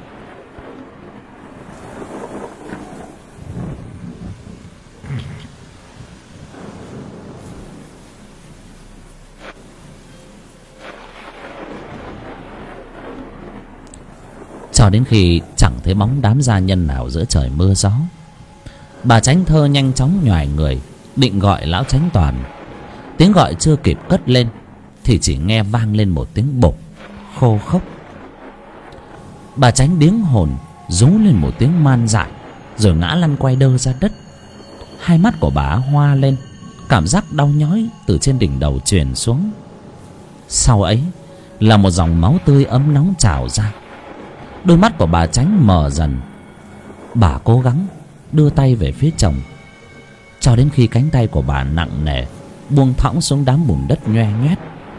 Cho đến khi chẳng thấy bóng đám gia nhân nào giữa trời mưa gió, bà Chánh Thơ nhanh chóng nhoài người định gọi lão Chánh Toàn. Tiếng gọi chưa kịp cất lên thì chỉ nghe vang lên một tiếng bộp khô khốc. Bà Chánh điếng hồn rú lên một tiếng man dại rồi ngã lăn quay đơ ra đất. Hai mắt của bà hoa lên, cảm giác đau nhói từ trên đỉnh đầu truyền xuống. Sau ấy là một dòng máu tươi ấm nóng trào ra. Đôi mắt của bà Chánh mờ dần. Bà cố gắng đưa tay về phía chồng, cho đến khi cánh tay của bà nặng nề buông thõng xuống đám bùn đất nhoe nhoét.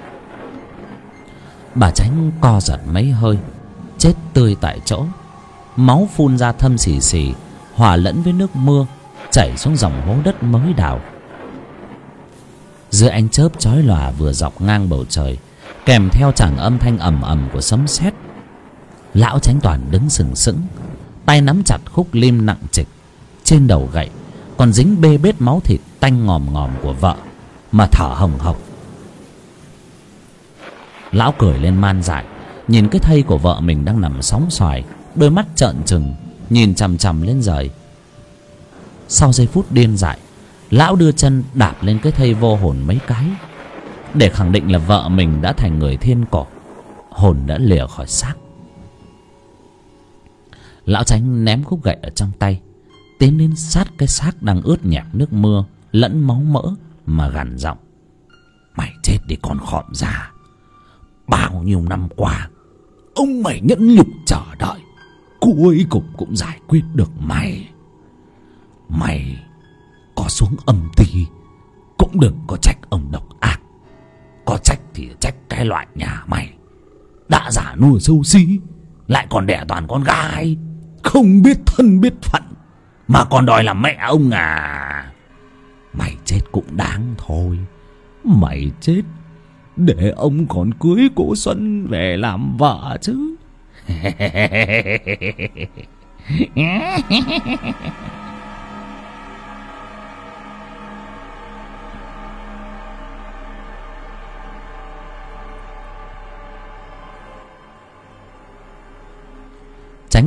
Bà Chánh co giật mấy hơi, chết tươi tại chỗ. Máu phun ra thâm xì xì, hòa lẫn với nước mưa chảy xuống dòng hố đất mới đào. Dưới ánh chớp chói lòa vừa dọc ngang bầu trời, kèm theo tràng âm thanh ầm ầm của sấm sét, lão Chánh Toàn đứng sừng sững, tay nắm chặt khúc lim nặng trịch. Trên đầu gậy còn dính bê bết máu thịt tanh ngòm ngòm của vợ mà thở hồng hộc. Lão cười lên man dại, nhìn cái thây của vợ mình đang nằm sóng xoài, đôi mắt trợn trừng nhìn chằm chằm lên trời. Sau giây phút điên dại, lão đưa chân đạp lên cái thây vô hồn mấy cái để khẳng định là vợ mình đã thành người thiên cổ, hồn đã lìa khỏi xác. Lão Chánh ném khúc gậy ở trong tay, tiến đến sát cái xác đang ướt nhẹp nước mưa lẫn máu mỡ mà gằn giọng: Mày chết đi con khọm già. Bao nhiêu năm qua ông mày nhẫn nhục chờ đợi, cuối cùng cũng giải quyết được mày. Mày có xuống âm ty cũng đừng có trách ông độc ác. Có trách thì trách cái loại nhà mày đã giả nuôi xấu xí, lại còn đẻ toàn con gái, không biết thân biết phận mà còn đòi làm mẹ ông à. Mày chết cũng đáng thôi. Mày chết để ông còn cưới cô Xuân về làm vợ chứ.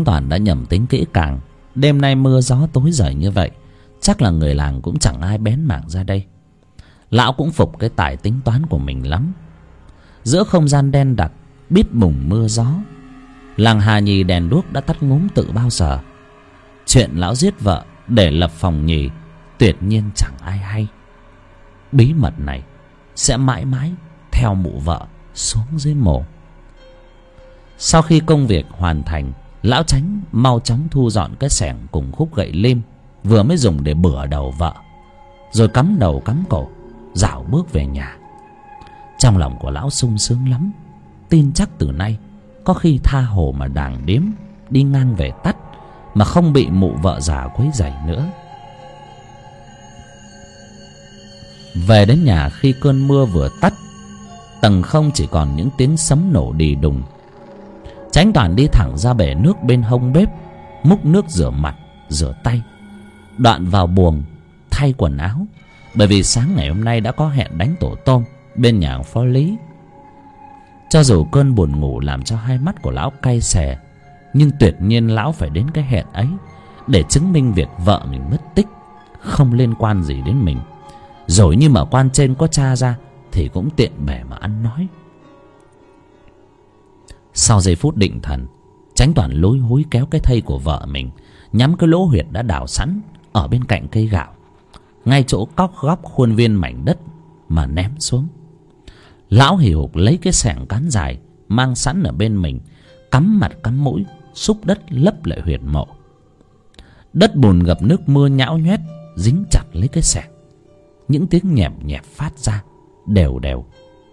Chánh Toàn đã nhầm tính kỹ càng. Đêm nay mưa gió tối giời như vậy, chắc là người làng cũng chẳng ai bén mảng ra đây. Lão cũng phục cái tài tính toán của mình lắm. Giữa không gian đen đặc, bít bùng mưa gió, làng Hà Nhì đèn đuốc đã tắt ngúm từ bao giờ. Chuyện lão giết vợ để lập phòng nhì tuyệt nhiên chẳng ai hay. Bí mật này sẽ mãi mãi theo mụ vợ xuống dưới mồ. Sau khi công việc hoàn thành, lão Chánh mau chóng thu dọn cái xẻng cùng khúc gậy lim vừa mới dùng để bửa đầu vợ, rồi cắm đầu cắm cổ dạo bước về nhà. Trong lòng của lão sung sướng lắm, tin chắc từ nay có khi tha hồ mà đàng điếm đi ngang về tắt, mà không bị mụ vợ già quấy rầy nữa. Về đến nhà khi cơn mưa vừa tắt, tầng không chỉ còn những tiếng sấm nổ đì đùng. Chánh Toàn đi thẳng ra bể nước bên hông bếp, múc nước rửa mặt rửa tay, đoạn vào buồng thay quần áo, bởi vì sáng ngày hôm nay đã có hẹn đánh tổ tôm bên nhà ông Phó Lý. Cho dù cơn buồn ngủ làm cho hai mắt của lão cay xè, nhưng tuyệt nhiên lão phải đến cái hẹn ấy để chứng minh việc vợ mình mất tích không liên quan gì đến mình. Rồi như mà quan trên có tra ra thì cũng tiện bề mà ăn nói. Sau giây phút định thần, Chánh Toàn lối hối kéo cái thây của vợ mình, nhắm cái lỗ huyệt đã đào sẵn ở bên cạnh cây gạo, ngay chỗ góc khuôn viên mảnh đất mà ném xuống. Lão hì hục lấy cái xẻng cán dài mang sẵn ở bên mình, cắm mặt cắm mũi xúc đất lấp lại huyệt mộ. Đất bùn ngập nước mưa nhão nhoét dính chặt lấy cái xẻng, những tiếng nhèm nhẹp phát ra đều đều.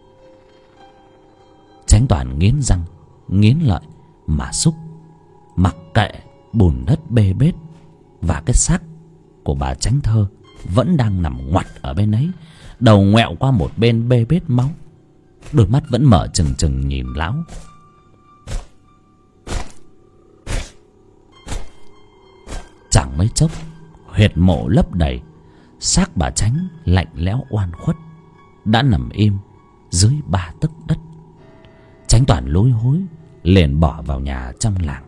Chánh Toàn nghiến răng nghiến lợi mà xúc, mặc kệ bùn đất bê bết và cái xác của bà Chánh Thơ vẫn đang nằm ngoặt ở bên ấy, đầu ngoẹo qua một bên bê bết máu, đôi mắt vẫn mở trừng trừng nhìn lão. Chẳng mấy chốc huyệt mộ lấp đầy, xác bà Chánh lạnh lẽo oan khuất đã nằm im dưới 3 tấc đất. Chánh Toàn lối hối liền bỏ vào nhà trong làng.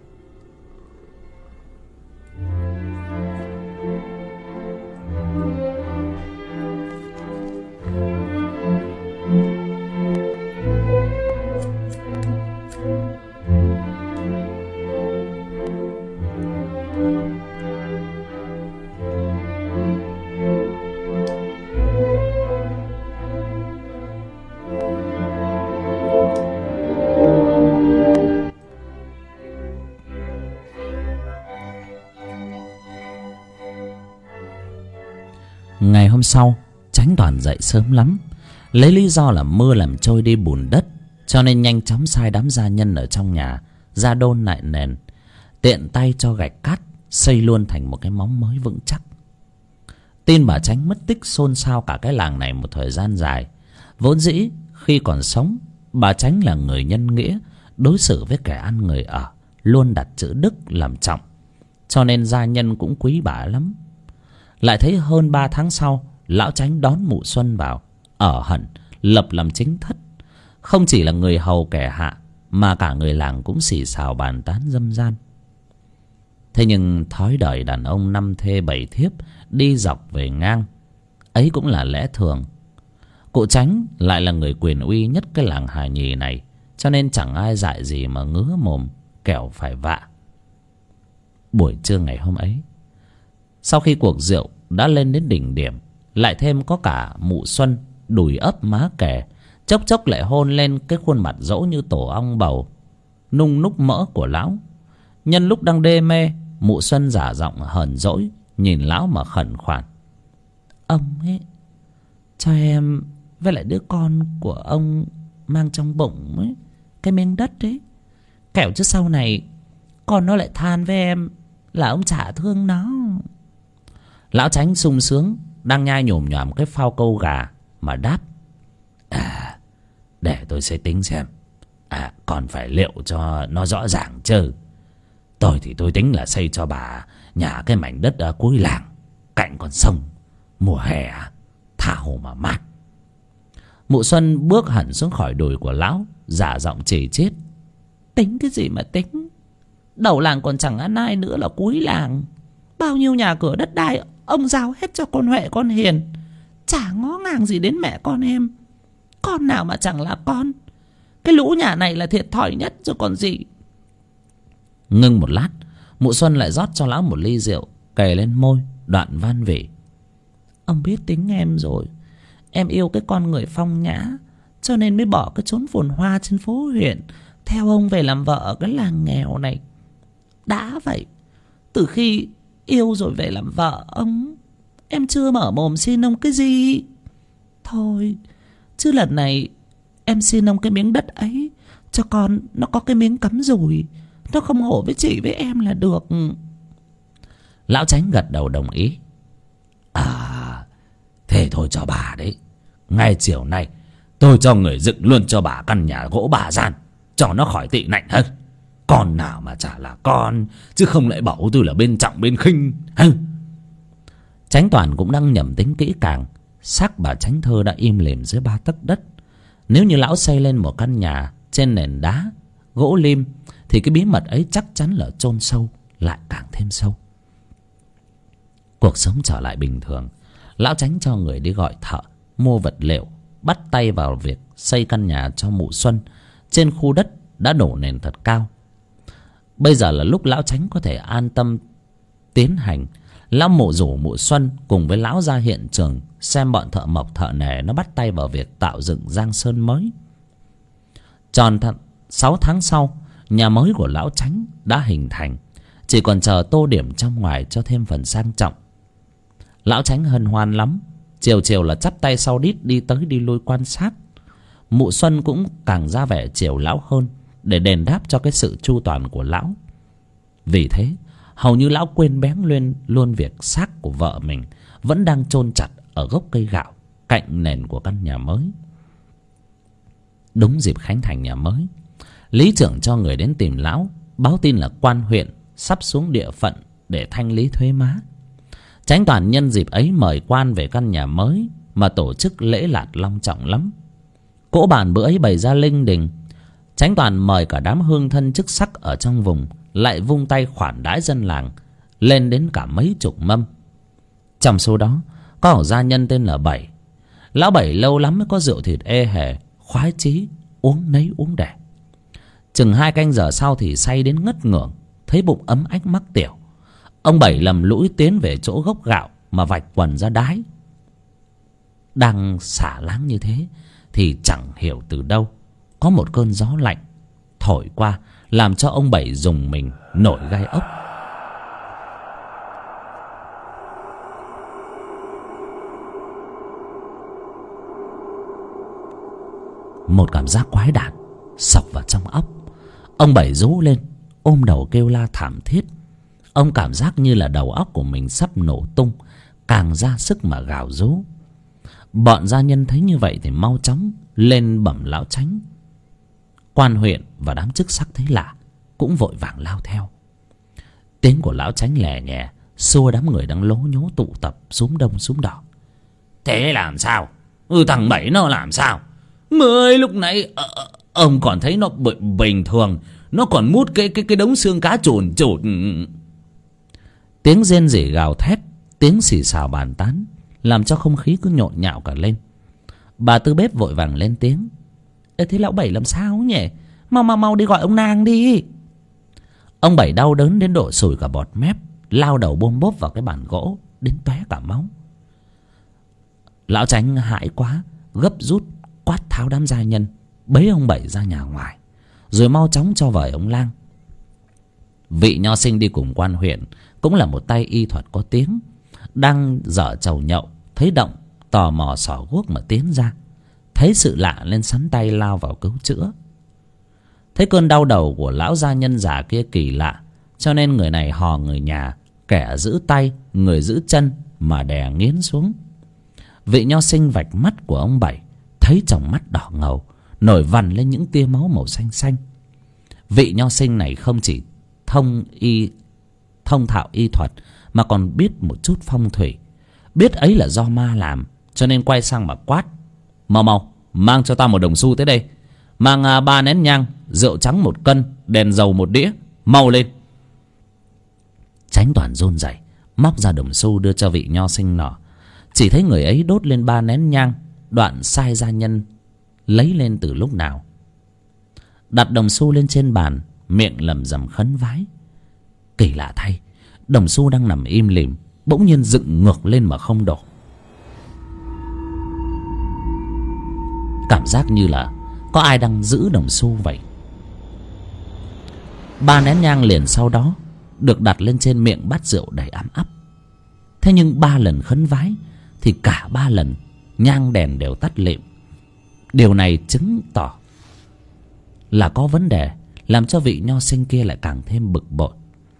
Ngày hôm sau, Chánh Toàn dậy sớm lắm, lấy lý do là mưa làm trôi đi bùn đất, cho nên nhanh chóng sai đám gia nhân ở trong nhà ra đôn lại nền, tiện tay cho gạch cát xây luôn thành một cái móng mới vững chắc. Tin bà Chánh mất tích xôn xao cả cái làng này một thời gian dài. Vốn dĩ khi còn sống, bà Chánh là người nhân nghĩa, đối xử với kẻ ăn người ở luôn đặt chữ đức làm trọng, cho nên gia nhân cũng quý bà lắm. Lại thấy hơn 3 tháng sau, lão Chánh đón mụ Xuân vào ở hẳn, lập làm chính thất. Không chỉ là người hầu kẻ hạ, mà cả người làng cũng xì xào bàn tán dâm gian. Thế nhưng thói đời đàn ông 5 thê 7 thiếp đi dọc về ngang, ấy cũng là lẽ thường. Cụ Chánh lại là người quyền uy nhất cái làng Hà Nhì này, cho nên chẳng ai dại gì mà ngứa mồm kẻo phải vạ. Buổi trưa ngày hôm ấy, sau khi cuộc rượu đã lên đến đỉnh điểm, lại thêm có cả mụ Xuân đùi ấp má kè, chốc chốc lại hôn lên cái khuôn mặt dỗ như tổ ong bầu, nung núc mỡ của lão. Nhân lúc đang đê mê, mụ Xuân giả giọng hờn dỗi nhìn lão mà khẩn khoản: "Ông ấy cho em với lại đứa con của ông mang trong bụng ấy, cái miếng đất ấy, kẻo chứ sau này con nó lại than với em là ông chả thương nó." Lão Chánh sung sướng đang nhai nhổm nhòm cái phao câu gà mà đáp: "Để tôi sẽ tính xem, còn phải liệu cho nó rõ ràng chứ. Tôi thì tôi tính là xây cho bà nhà cái mảnh đất ở cuối làng, cạnh con sông, mùa hè tha hồ mà mát." Mụ Xuân bước hẳn xuống khỏi đùi của lão, giả giọng chì chít: "Tính cái gì mà tính, Đầu làng còn chẳng ăn ai nữa là cuối làng. Bao nhiêu nhà cửa đất đai ông giao hết cho con Huệ con Hiền, chả ngó ngàng gì đến mẹ con em. Con nào mà chẳng là con. Cái lũ nhà này là thiệt thòi nhất rồi còn gì. Ngưng một lát, mụ Xuân lại rót cho lão một ly rượu, kề lên môi, đoạn van vỉ. Ông biết tính em rồi. Em yêu cái con người phong nhã, cho nên mới bỏ cái chốn phồn hoa trên phố huyện, theo ông về làm vợ ở cái làng nghèo này. Đã vậy, từ khi yêu rồi về làm vợ ông, em chưa mở mồm xin ông cái gì. Thôi, chứ lần này em xin ông cái miếng đất ấy, cho con nó có cái miếng cắm rủi, nó không hổ với chị với em là được. Lão Chánh gật đầu đồng ý. À, thế thôi cho bà đấy. Ngay chiều nay tôi cho người dựng luôn cho bà căn nhà gỗ bà gian, cho nó khỏi tị nạnh hơn. Con nào mà chả là con, chứ không lại bảo tôi là bên trọng bên khinh. Chánh Toàn cũng đang nhẩm tính kỹ càng. Xác bà Chánh Thơ đã im lìm dưới 3 tấc đất. Nếu như lão xây lên một căn nhà trên nền đá gỗ lim, thì cái bí mật ấy chắc chắn là chôn sâu, lại càng thêm sâu. Cuộc sống trở lại bình thường. Lão Chánh cho người đi gọi thợ, mua vật liệu, bắt tay vào việc xây căn nhà cho mụ Xuân trên khu đất đã đổ nền thật cao. Bây giờ là lúc lão Chánh có thể an tâm tiến hành. Lão Mụ rủ mụ Xuân cùng với lão ra hiện trường xem bọn thợ mộc thợ nề nó bắt tay vào việc tạo dựng giang sơn mới. Tròn 6 tháng sau, nhà mới của lão Chánh đã hình thành, chỉ còn chờ tô điểm trong ngoài cho thêm phần sang trọng. Lão Chánh hân hoan lắm. Chiều chiều là chắp tay sau đít đi tới đi lui quan sát. Mụ Xuân cũng càng ra vẻ chiều lão hơn, để đền đáp cho cái sự chu toàn của lão. Vì thế hầu như lão quên bén luôn việc xác của vợ mình vẫn đang chôn chặt ở gốc cây gạo cạnh nền của căn nhà mới. Đúng dịp khánh thành nhà mới, lý trưởng cho người đến tìm lão, báo tin là quan huyện sắp xuống địa phận để thanh lý thuế má. Chánh Toàn nhân dịp ấy mời quan về căn nhà mới mà tổ chức lễ lạt long trọng lắm. Cỗ bàn bữa ấy bày ra linh đình. Chánh Toàn mời cả đám hương thân chức sắc ở trong vùng, lại vung tay khoản đãi dân làng lên đến cả mấy chục mâm. Trong số đó có một gia nhân tên là Bảy. Lão Bảy lâu lắm mới có rượu thịt ê hề, khoái chí, uống nấy uống để. Chừng 2 canh giờ sau thì say đến ngất ngưởng, thấy bụng ấm ách mắc tiểu. Ông Bảy lầm lũi tiến về chỗ gốc gạo mà vạch quần ra đái. Đang xả láng như thế thì chẳng hiểu từ đâu có một cơn gió lạnh thổi qua, làm cho ông Bảy rùng mình nổi gai ốc. Một cảm giác quái đản sộc vào trong óc. Ông Bảy rú lên, ôm đầu kêu la thảm thiết. Ông cảm giác như là đầu óc của mình sắp nổ tung, càng ra sức mà gào rú. Bọn gia nhân thấy như vậy thì mau chóng lên bẩm lão Chánh. Quan huyện và đám chức sắc thấy lạ cũng vội vàng lao theo. Tiếng của lão Chánh lè nhẹ xua đám người đang lố nhố tụ tập xúm đông xúm đỏ. Thế làm sao? Thằng Bảy nó làm sao? Mới lúc nãy ông còn thấy nó bình thường, nó còn mút cái đống xương cá chồn chột. Tiếng rên rỉ gào thét, tiếng xì xào bàn tán làm cho không khí cứ nhộn nhạo cả lên. Bà tư bếp vội vàng lên tiếng. Ê, thế lão Bảy làm sao nhỉ? Mau đi gọi ông Nang đi. Ông Bảy đau đớn đến độ sùi cả bọt mép, lao đầu bôm bốp vào cái bàn gỗ đến tóe cả máu. Lão Chánh hãi quá, gấp rút quát tháo đám gia nhân, bế ông Bảy ra nhà ngoài, rồi mau chóng cho vời ông Lang. Vị nho sinh đi cùng quan huyện cũng là một tay y thuật có tiếng, đang dở trầu nhậu, thấy động tò mò xỏ guốc mà tiến ra. Thấy sự lạ lên sắn tay lao vào cứu chữa. Thấy cơn đau đầu của lão gia nhân già kia kỳ lạ, cho nên người này hò người nhà, kẻ giữ tay, người giữ chân mà đè nghiến xuống. Vị nho sinh vạch mắt của ông Bảy, thấy trong mắt đỏ ngầu, nổi vằn lên những tia máu màu xanh xanh. Vị nho sinh này không chỉ thông thạo y thuật mà còn biết một chút phong thủy. Biết ấy là do ma làm, cho nên quay sang mà quát. Mau mang cho ta một đồng xu tới đây. Mang 3 nén nhang, rượu trắng 1 cân, đèn dầu 1 đĩa. Mau lên, Chánh Toàn run rẩy móc ra đồng xu đưa cho vị nho sinh nọ. Chỉ thấy người ấy đốt lên 3 nén nhang, đoạn sai gia nhân lấy lên từ lúc nào. Đặt đồng xu lên trên bàn, miệng lẩm rẩm khấn vái. Kỳ lạ thay, đồng xu đang nằm im lìm bỗng nhiên dựng ngược lên mà không đổ. Cảm giác như là có ai đang giữ đồng xu vậy. 3 nén nhang liền sau đó được đặt lên trên miệng bát rượu đầy ấm áp. Thế nhưng 3 lần khấn vái thì cả 3 lần nhang đèn đều tắt lịm. Điều này chứng tỏ là có vấn đề, làm cho vị nho sinh kia lại càng thêm bực bội.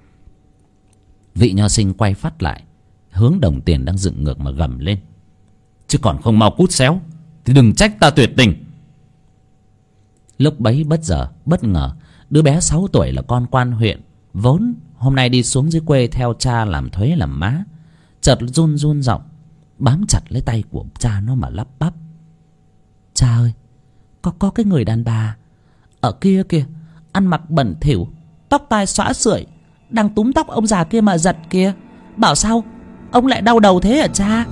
Vị nho sinh quay phát lại hướng đồng tiền đang dựng ngược mà gầm lên: chứ còn không mau cút xéo thì đừng trách ta tuyệt tình. Lúc bấy bất ngờ đứa bé 6 tuổi là con quan huyện, vốn hôm nay đi xuống dưới quê theo cha làm thuế làm má, chợt run giọng bám chặt lấy tay của cha nó mà lắp bắp: cha ơi, có cái người đàn bà ở kia kìa, ăn mặc bẩn thỉu, tóc tai xõa xưởi, đang túm tóc ông già kia mà giật kìa. Bảo sao ông lại đau đầu thế hả cha?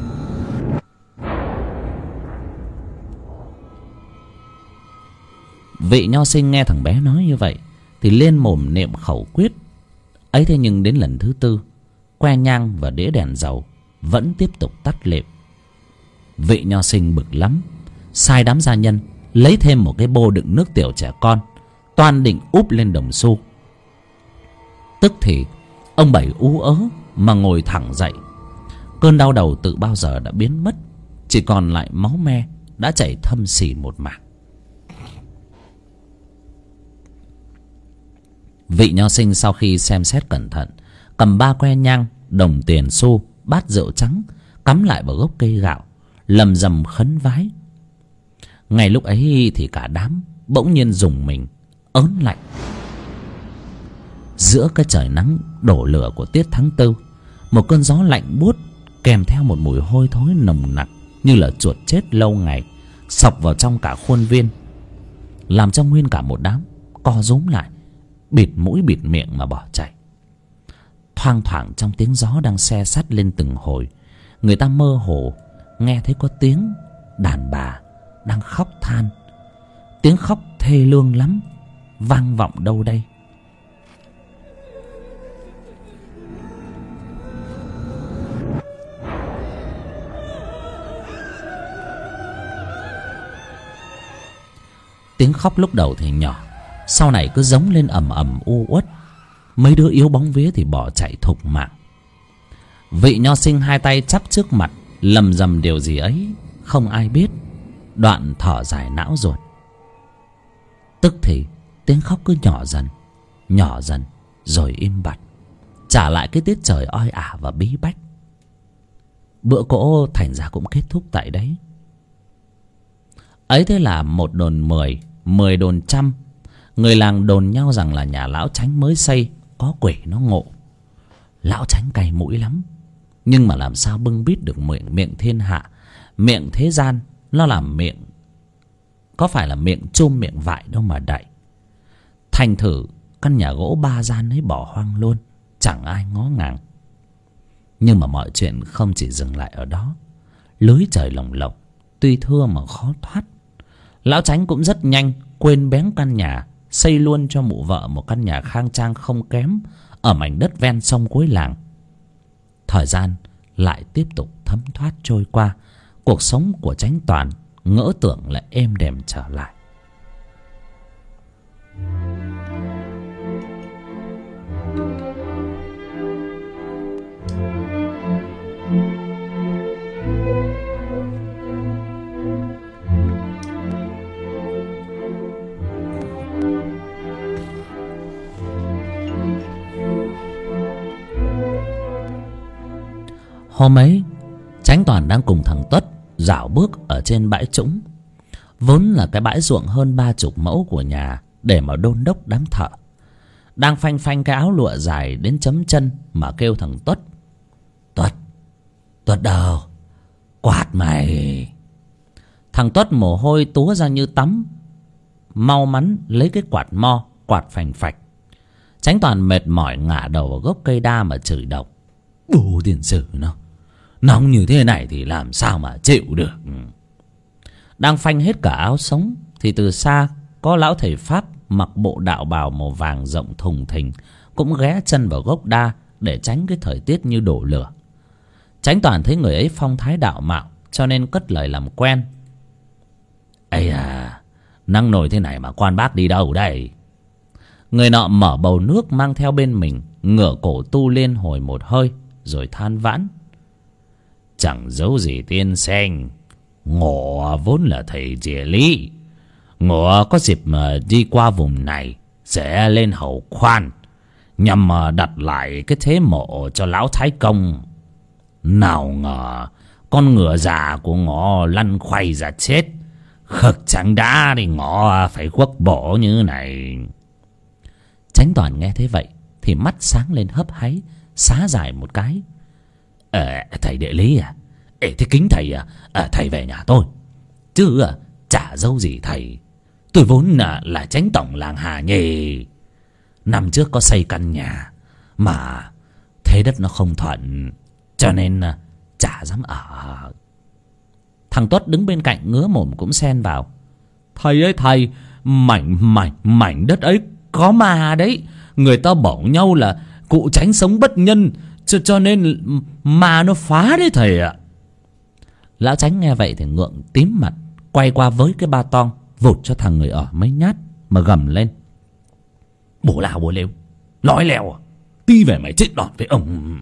Vị nho sinh nghe thằng bé nói như vậy thì lên mồm niệm khẩu quyết ấy. Thế nhưng đến lần thứ 4, que nhang và đĩa đèn dầu vẫn tiếp tục tắt lịm. Vị nho sinh bực lắm, sai đám gia nhân lấy thêm một cái bô đựng nước tiểu trẻ con, toan định úp lên đồng xu. Tức thì ông Bảy ú ớ mà ngồi thẳng dậy. Cơn đau đầu từ bao giờ đã biến mất, chỉ còn lại máu me đã chảy thâm xì một mảng. Vị nho sinh sau khi xem xét cẩn thận, cầm 3 que nhang, đồng tiền xu, bát rượu trắng cắm lại vào gốc cây gạo, lầm rầm khấn vái. Ngay lúc ấy thì cả đám bỗng nhiên rùng mình, ớn lạnh. Giữa cái trời nắng đổ lửa của tiết tháng 4, một cơn gió lạnh buốt kèm theo một mùi hôi thối nồng nặc như là chuột chết lâu ngày xộc vào trong cả khuôn viên, làm cho nguyên cả một đám co rúm lại, bịt mũi bịt miệng mà bỏ chạy. Thoang thoảng trong tiếng gió đang se sắt lên từng hồi, người ta mơ hồ nghe thấy có tiếng đàn bà đang khóc than. Tiếng khóc thê lương lắm, vang vọng đâu đây. Tiếng khóc lúc đầu thì nhỏ, sau này cứ giống lên ầm ầm u uất. Mấy đứa yếu bóng vía thì bỏ chạy thục mạng. Vị nho sinh hai tay chắp trước mặt, lầm rầm điều gì ấy không ai biết, đoạn thở dài não ruột. Tức thì tiếng khóc cứ nhỏ dần rồi im bặt, trả lại cái tiết trời oi ả và bí bách. Bữa cỗ thành ra cũng kết thúc tại đấy. Ấy thế là 1 đồn 10, 10 đồn 100. Người làng đồn nhau rằng là nhà lão Chánh mới xây có quỷ nó ngộ. Lão Chánh cay mũi lắm, nhưng mà làm sao bưng bít được miệng thiên hạ, miệng thế gian. Nó làm miệng, có phải là miệng chum miệng vại đâu mà đậy. Thành thử căn nhà gỗ 3 gian ấy bỏ hoang luôn, chẳng ai ngó ngàng. Nhưng mà mọi chuyện không chỉ dừng lại ở đó. Lưới trời lồng lộng tuy thưa mà khó thoát. Lão Chánh cũng rất nhanh quên bén căn nhà, xây luôn cho mụ vợ một căn nhà khang trang không kém ở mảnh đất ven sông cuối làng. Thời gian lại tiếp tục thấm thoát trôi qua, cuộc sống của Chánh Toàn ngỡ tưởng lại êm đềm trở lại. Hôm ấy, Chánh Toàn đang cùng thằng Tuất dạo bước ở trên bãi trũng, vốn là cái bãi ruộng hơn 30 mẫu của nhà để mà đôn đốc đám thợ. Đang phanh phanh cái áo lụa dài đến chấm chân mà kêu thằng Tuất: Tuất đâu? Quạt mày! Thằng Tuất mồ hôi túa ra như tắm, mau mắn lấy cái quạt mo quạt phành phạch. Chánh Toàn mệt mỏi ngả đầu vào gốc cây đa mà chửi độc. Bố tiền sử nó nóng như thế này thì làm sao mà chịu được. Đang phanh hết cả áo sống thì từ xa có lão thầy Pháp mặc bộ đạo bào màu vàng rộng thùng thình cũng ghé chân vào gốc đa để tránh cái thời tiết như đổ lửa. Chánh Toàn thấy người ấy phong thái đạo mạo cho nên cất lời làm quen. Ây à, nắng nổi thế này mà quan bác đi đâu đây? Người nọ mở bầu nước mang theo bên mình, ngửa cổ tu lên hồi một hơi rồi than vãn. Chẳng giấu gì tiên sinh, ngộ vốn là thầy địa lý. Ngộ có dịp mà đi qua vùng này sẽ lên hậu khoan nhằm mà đặt lại cái thế mộ cho lão Thái Công. Nào ngờ con ngựa già của ngọ lăn quay ra chết, khực chẳng đã thì ngọ phải quất bỏ như này. Chánh Toàn nghe thế vậy thì mắt sáng lên hấp háy, xá dài một cái. Thầy địa lý à? Thế kính thầy à? Thầy về nhà tôi. Chứ chả dâu gì thầy. Tôi vốn là chánh tổng làng Hà Nhì. Năm trước có xây căn nhà mà thế đất nó không thuận, cho nên chả dám ở. Thằng Tuất đứng bên cạnh ngứa mồm cũng xen vào. Thầy ơi thầy, mảnh đất ấy có ma đấy. Người ta bảo nhau là cụ tránh sống bất nhân, cho nên ma nó phá đấy thầy ạ. Lão Tránh nghe vậy thì ngượng tím mặt, quay qua với cái ba tong vụt cho thằng người ở mấy nhát mà gầm lên. Bố lao bố lêu, nói lèo à? Ti về mày chết đọt với ông.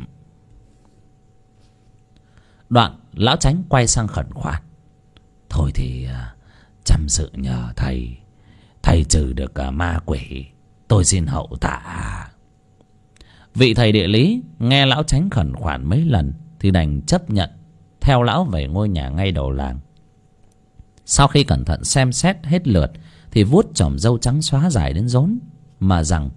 Đoạn lão Tránh quay sang khẩn khoản. Thôi thì chăm sự nhờ thầy trừ được ma quỷ, tôi xin hậu tạ. Vị thầy địa lý nghe lão Tránh khẩn khoản mấy lần thì đành chấp nhận, theo lão về ngôi nhà ngay đầu làng. Sau khi cẩn thận xem xét hết lượt thì vuốt chòm râu trắng xóa dài đến rốn mà rằng: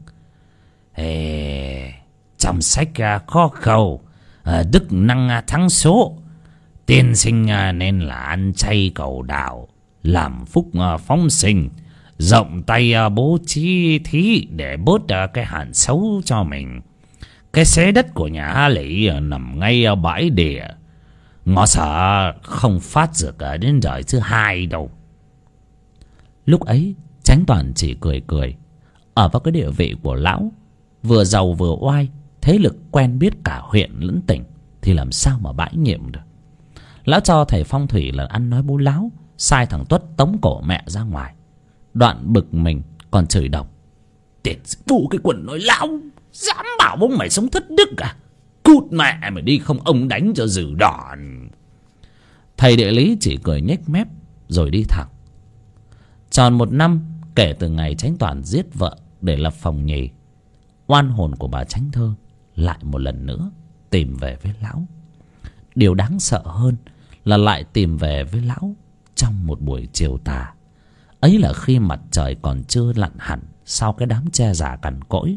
trong sách có câu đức năng thắng số, tiên sinh nên là ăn chay cầu đạo, làm phúc phóng sinh, rộng tay bố trí thí để bớt cái hạn xấu cho mình. Cái xế đất của nhà Lý nằm ngay bãi địa, ngõ sợ không phát được đến đời thứ hai đâu. Lúc ấy Chánh Toàn chỉ cười cười. Ở vào cái địa vị của lão, vừa giàu vừa oai, thế lực quen biết cả huyện lẫn tỉnh, thì làm sao mà bãi nhiệm được. Lão cho thầy phong thủy là ăn nói bố láo, sai thằng Tuất tống cổ mẹ ra ngoài. Đoạn bực mình còn chửi độc: Tiền phụ cái quần nói láo, dám bảo bố mày sống thất đức à? Cút mẹ mày đi, không ông đánh cho dử đòn. Thầy địa lý chỉ cười nhếch mép rồi đi thẳng. Tròn 1 năm kể từ ngày Chánh Toàn giết vợ để lập phòng nhì, oan hồn của bà Chánh Thơ lại một lần nữa tìm về với lão. Điều đáng sợ hơn là lại tìm về với lão trong một buổi chiều tà. Ấy là khi mặt trời còn chưa lặn hẳn sau cái đám tre già cằn cỗi.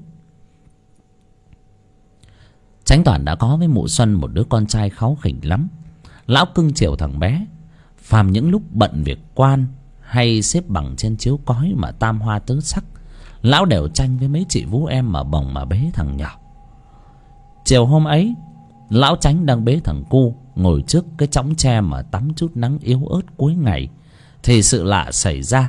Chánh Toàn đã có với mụ Xuân một đứa con trai kháu khỉnh lắm. Lão cưng chiều thằng bé, phàm những lúc bận việc quan hay xếp bằng trên chiếu cói mà tam hoa tứ sắc, lão đều tranh với mấy chị vú em mà bồng mà bế thằng nhỏ. Chiều hôm ấy, lão Chánh đang bế thằng cu ngồi trước cái chõng tre mà tắm chút nắng yếu ớt cuối ngày, thì sự lạ xảy ra.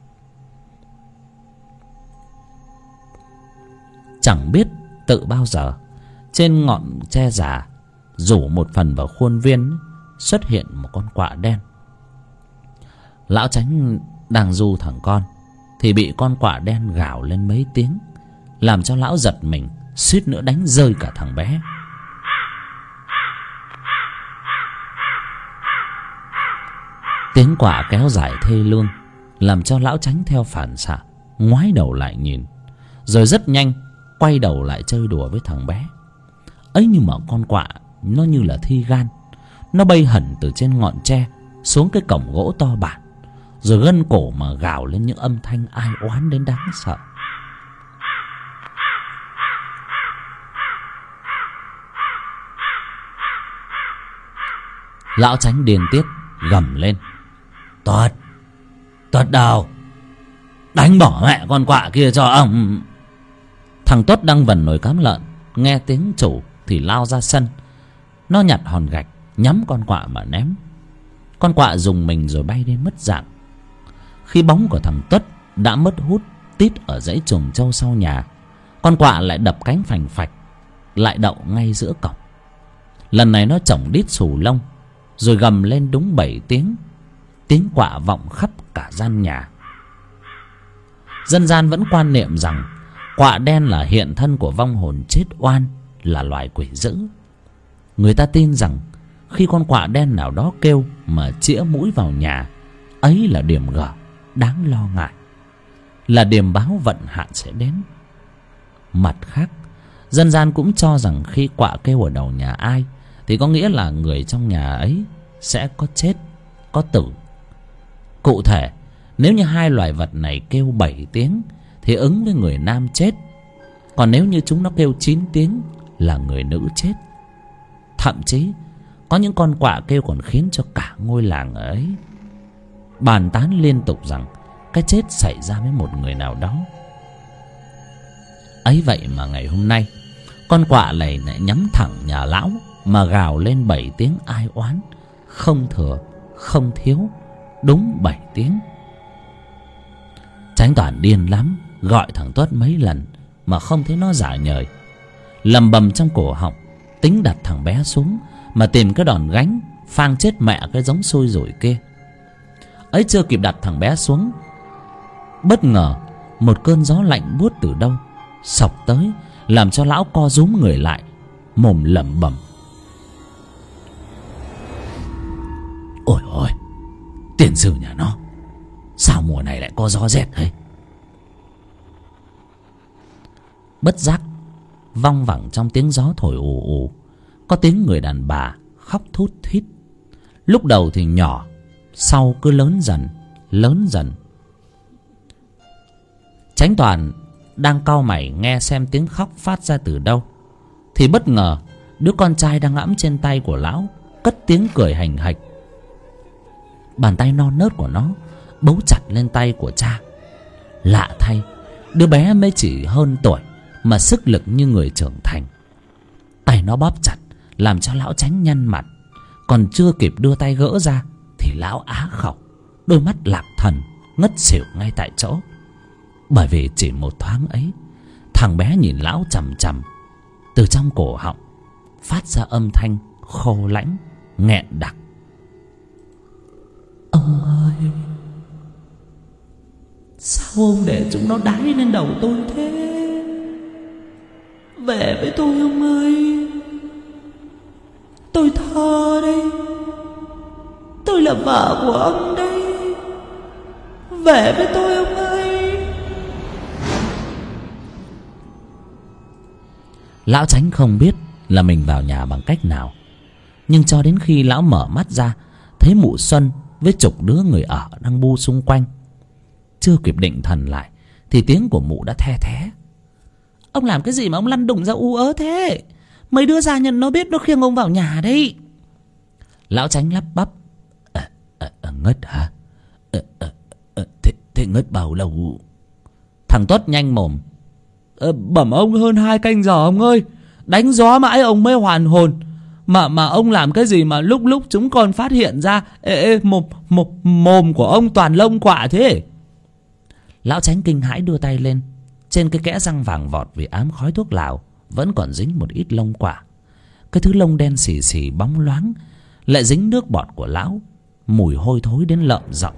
Chẳng biết tự bao giờ, trên ngọn tre già rủ một phần vào khuôn viên xuất hiện một con quạ đen. Lão Chánh đang du thằng con thì bị con quạ đen gào lên mấy tiếng, làm cho lão giật mình, suýt nữa đánh rơi cả thằng bé. Tiếng quạ kéo dài thê lương làm cho lão Chánh theo phản xạ ngoái đầu lại nhìn, rồi rất nhanh quay đầu lại chơi đùa với thằng bé. Ấy nhưng mà con quạ nó như là thi gan, nó bay hẳn từ trên ngọn tre xuống cái cổng gỗ to bản, rồi gân cổ mà gào lên những âm thanh ai oán đến đáng sợ. Lão Chánh điên tiết gầm lên: Tuất đâu, đánh bỏ mẹ con quạ kia cho ông. Thằng Tuất đang vần nồi cám lợn, nghe tiếng chủ thì lao ra sân. Nó nhặt hòn gạch nhắm con quạ mà ném. Con quạ rùng mình rồi bay đi mất dạng. Khi bóng của thằng Tuất đã mất hút tít ở dãy chuồng trâu sau nhà, con quạ lại đập cánh phành phạch, lại đậu ngay giữa cổng. Lần này nó chổng đít xù lông, rồi gầm lên đúng 7 tiếng. Tiếng quạ vọng khắp cả gian nhà. Dân gian vẫn quan niệm rằng quạ đen là hiện thân của vong hồn chết oan, là loài quỷ dữ. Người ta tin rằng khi con quạ đen nào đó kêu mà chĩa mũi vào nhà, ấy là điểm gở đáng lo ngại, là điềm báo vận hạn sẽ đến. Mặt khác, dân gian cũng cho rằng khi quạ kêu ở đầu nhà ai thì có nghĩa là người trong nhà ấy sẽ có chết, có tử. Cụ thể, nếu như hai loài vật này kêu 7 tiếng thì ứng với người nam chết, còn nếu như chúng nó kêu 9 tiếng là người nữ chết. Thậm chí có những con quạ kêu còn khiến cho cả ngôi làng ấy bàn tán liên tục rằng cái chết xảy ra với một người nào đó. Ấy vậy mà ngày hôm nay, con quạ này lại nhắm thẳng nhà lão mà gào lên 7 tiếng ai oán, không thừa không thiếu, đúng 7 tiếng. Chánh Toàn điên lắm, gọi thằng Tuất mấy lần mà không thấy nó giả nhời. Lầm bầm trong cổ họng, tính đặt thằng bé xuống mà tìm cái đòn gánh phang chết mẹ cái giống xui rủi kia. Ấy chưa kịp đặt thằng bé xuống, bất ngờ một cơn gió lạnh buốt từ đâu xộc tới, làm cho lão co rúm người lại, mồm lẩm bẩm: ôi ôi, tiền sử nhà nó, sao mùa này lại có gió rét thế? Bất giác văng vẳng trong tiếng gió thổi ù ù có tiếng người đàn bà khóc thút thít. Lúc đầu thì nhỏ, sau cứ lớn dần lớn dần. Chánh Toàn đang cau mày nghe xem tiếng khóc phát ra từ đâu, thì bất ngờ đứa con trai đang ẵm trên tay của lão cất tiếng cười hành hạch. Bàn tay non nớt của nó bấu chặt lên tay của cha. Lạ thay, đứa bé mới chỉ hơn tuổi mà sức lực như người trưởng thành. Tay nó bóp chặt làm cho lão Chánh nhăn mặt. Còn chưa kịp đưa tay gỡ ra thì lão á khẩu, đôi mắt lạc thần, ngất xỉu ngay tại chỗ. Bởi vì chỉ một thoáng ấy, thằng bé nhìn lão chằm chằm, từ trong cổ họng phát ra âm thanh khô lãnh nghẹn đặc: ông ơi, sao ông để chúng nó đái lên đầu tôi thế? Về với tôi ông ơi, tôi thơ đây, tôi là vợ của ông đây, về với tôi ông ơi. Lão Chánh không biết là mình vào nhà bằng cách nào, nhưng cho đến khi lão mở mắt ra, thấy mụ Xuân với chục đứa người ở đang bu xung quanh. Chưa kịp định thần lại thì tiếng của mụ đã the thé: ông làm cái gì mà ông lăn đùng ra u ớ thế? Mấy đứa gia nhân nó biết nó khiêng ông vào nhà đấy. Lão Chánh lắp bắp: ngất hả? Thế ngất bao lâu? Thằng Tuất nhanh mồm: bẩm ông hơn 2 canh giờ ông ơi, đánh gió mãi ông mới hoàn hồn. Mà ông làm cái gì mà lúc chúng con phát hiện ra mồm của ông toàn lông quạ thế? Lão Chánh kinh hãi đưa tay lên. Trên cái kẽ răng vàng vọt vì ám khói thuốc lào vẫn còn dính một ít lông quạ. Cái thứ lông đen xì xì bóng loáng, lại dính nước bọt của lão, mùi hôi thối đến lợm giọng.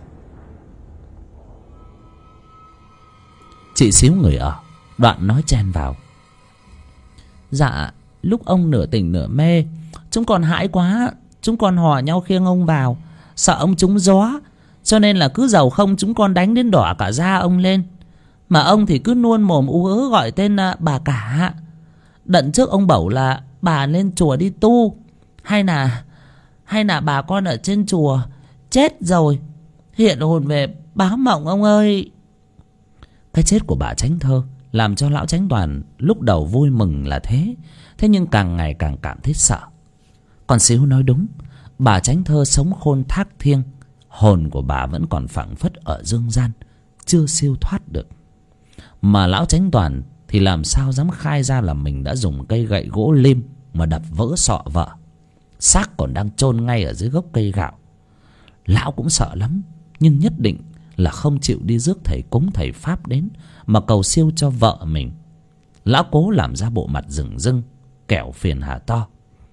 Chị xíu người ở đoạn nói chen vào: dạ, lúc ông nửa tỉnh nửa mê, chúng con hãi quá, chúng con hò nhau khiêng ông vào, sợ ông trúng gió, cho nên là cứ giàu không chúng con đánh đến đỏ cả da ông lên. Mà ông thì cứ nuôn mồm ú ớ gọi tên bà cả. Đợt trước ông bảo là bà lên chùa đi tu, hay là bà con ở trên chùa chết rồi, hiện hồn về báo mộng ông ơi. Cái chết của bà Chánh Thơ làm cho lão Chánh Toàn lúc đầu vui mừng là thế, thế nhưng càng ngày càng cảm thấy sợ. Còn xíu nói đúng, bà Chánh Thơ sống khôn thác thiêng, hồn của bà vẫn còn phảng phất ở dương gian, chưa siêu thoát được. Mà lão Chánh Toàn thì làm sao dám khai ra là mình đã dùng cây gậy gỗ lim mà đập vỡ sọ vợ. Xác còn đang chôn ngay ở dưới gốc cây gạo. Lão cũng sợ lắm, nhưng nhất định là không chịu đi rước thầy cúng thầy pháp đến mà cầu siêu cho vợ mình. Lão cố làm ra bộ mặt rừng rưng, kẻo phiền hà to.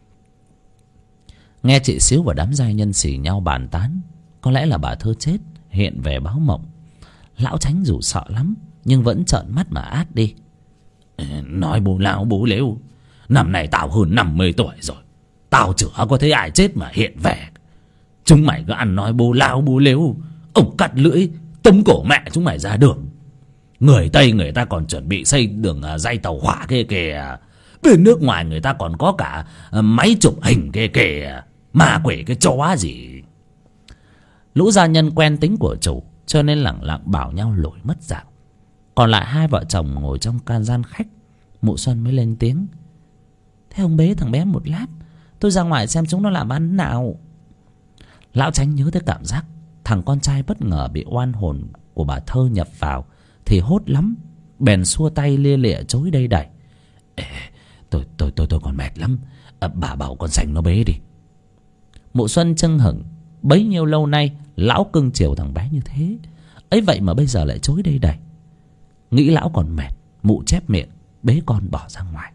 Nghe chị Xíu và đám giai nhân xì nhau bàn tán, có lẽ là bà Thơ chết hiện về báo mộng. Lão Chánh dù sợ lắm nhưng vẫn trợn mắt mà át đi. Nói bố lão bố lếu, năm nay tao hơn 50 tuổi rồi, tao chưa có thấy ai chết mà hiện về. Chúng mày cứ ăn nói bố lão bố lếu, ông cắt lưỡi tống cổ mẹ chúng mày ra đường. Người Tây người ta còn chuẩn bị xây đường ray tàu hỏa kia kìa. Bên nước ngoài người ta còn có cả máy chụp hình kia kìa. Ma quỷ cái chó gì. Lũ gia nhân quen tính của chủ cho nên lẳng lặng bảo nhau lủi mất dạng. Còn lại hai vợ chồng ngồi trong can gian khách. Mụ Xuân mới lên tiếng. Thế ông bế thằng bé một lát, tôi ra ngoài xem chúng nó làm ăn nào. Lão Chánh nhớ tới cảm giác thằng con trai bất ngờ bị oan hồn của bà Thơ nhập vào thì hốt lắm, bèn xua tay lia lịa chối đây đẩy. Tôi còn mệt lắm, bà bảo con Sành nó bế đi. Mụ Xuân chưng hửng, bấy nhiêu lâu nay lão cưng chiều thằng bé như thế, ấy vậy mà bây giờ lại chối đây đẩy. Nghĩ lão còn mệt, mụ chép miệng bế con bỏ ra ngoài.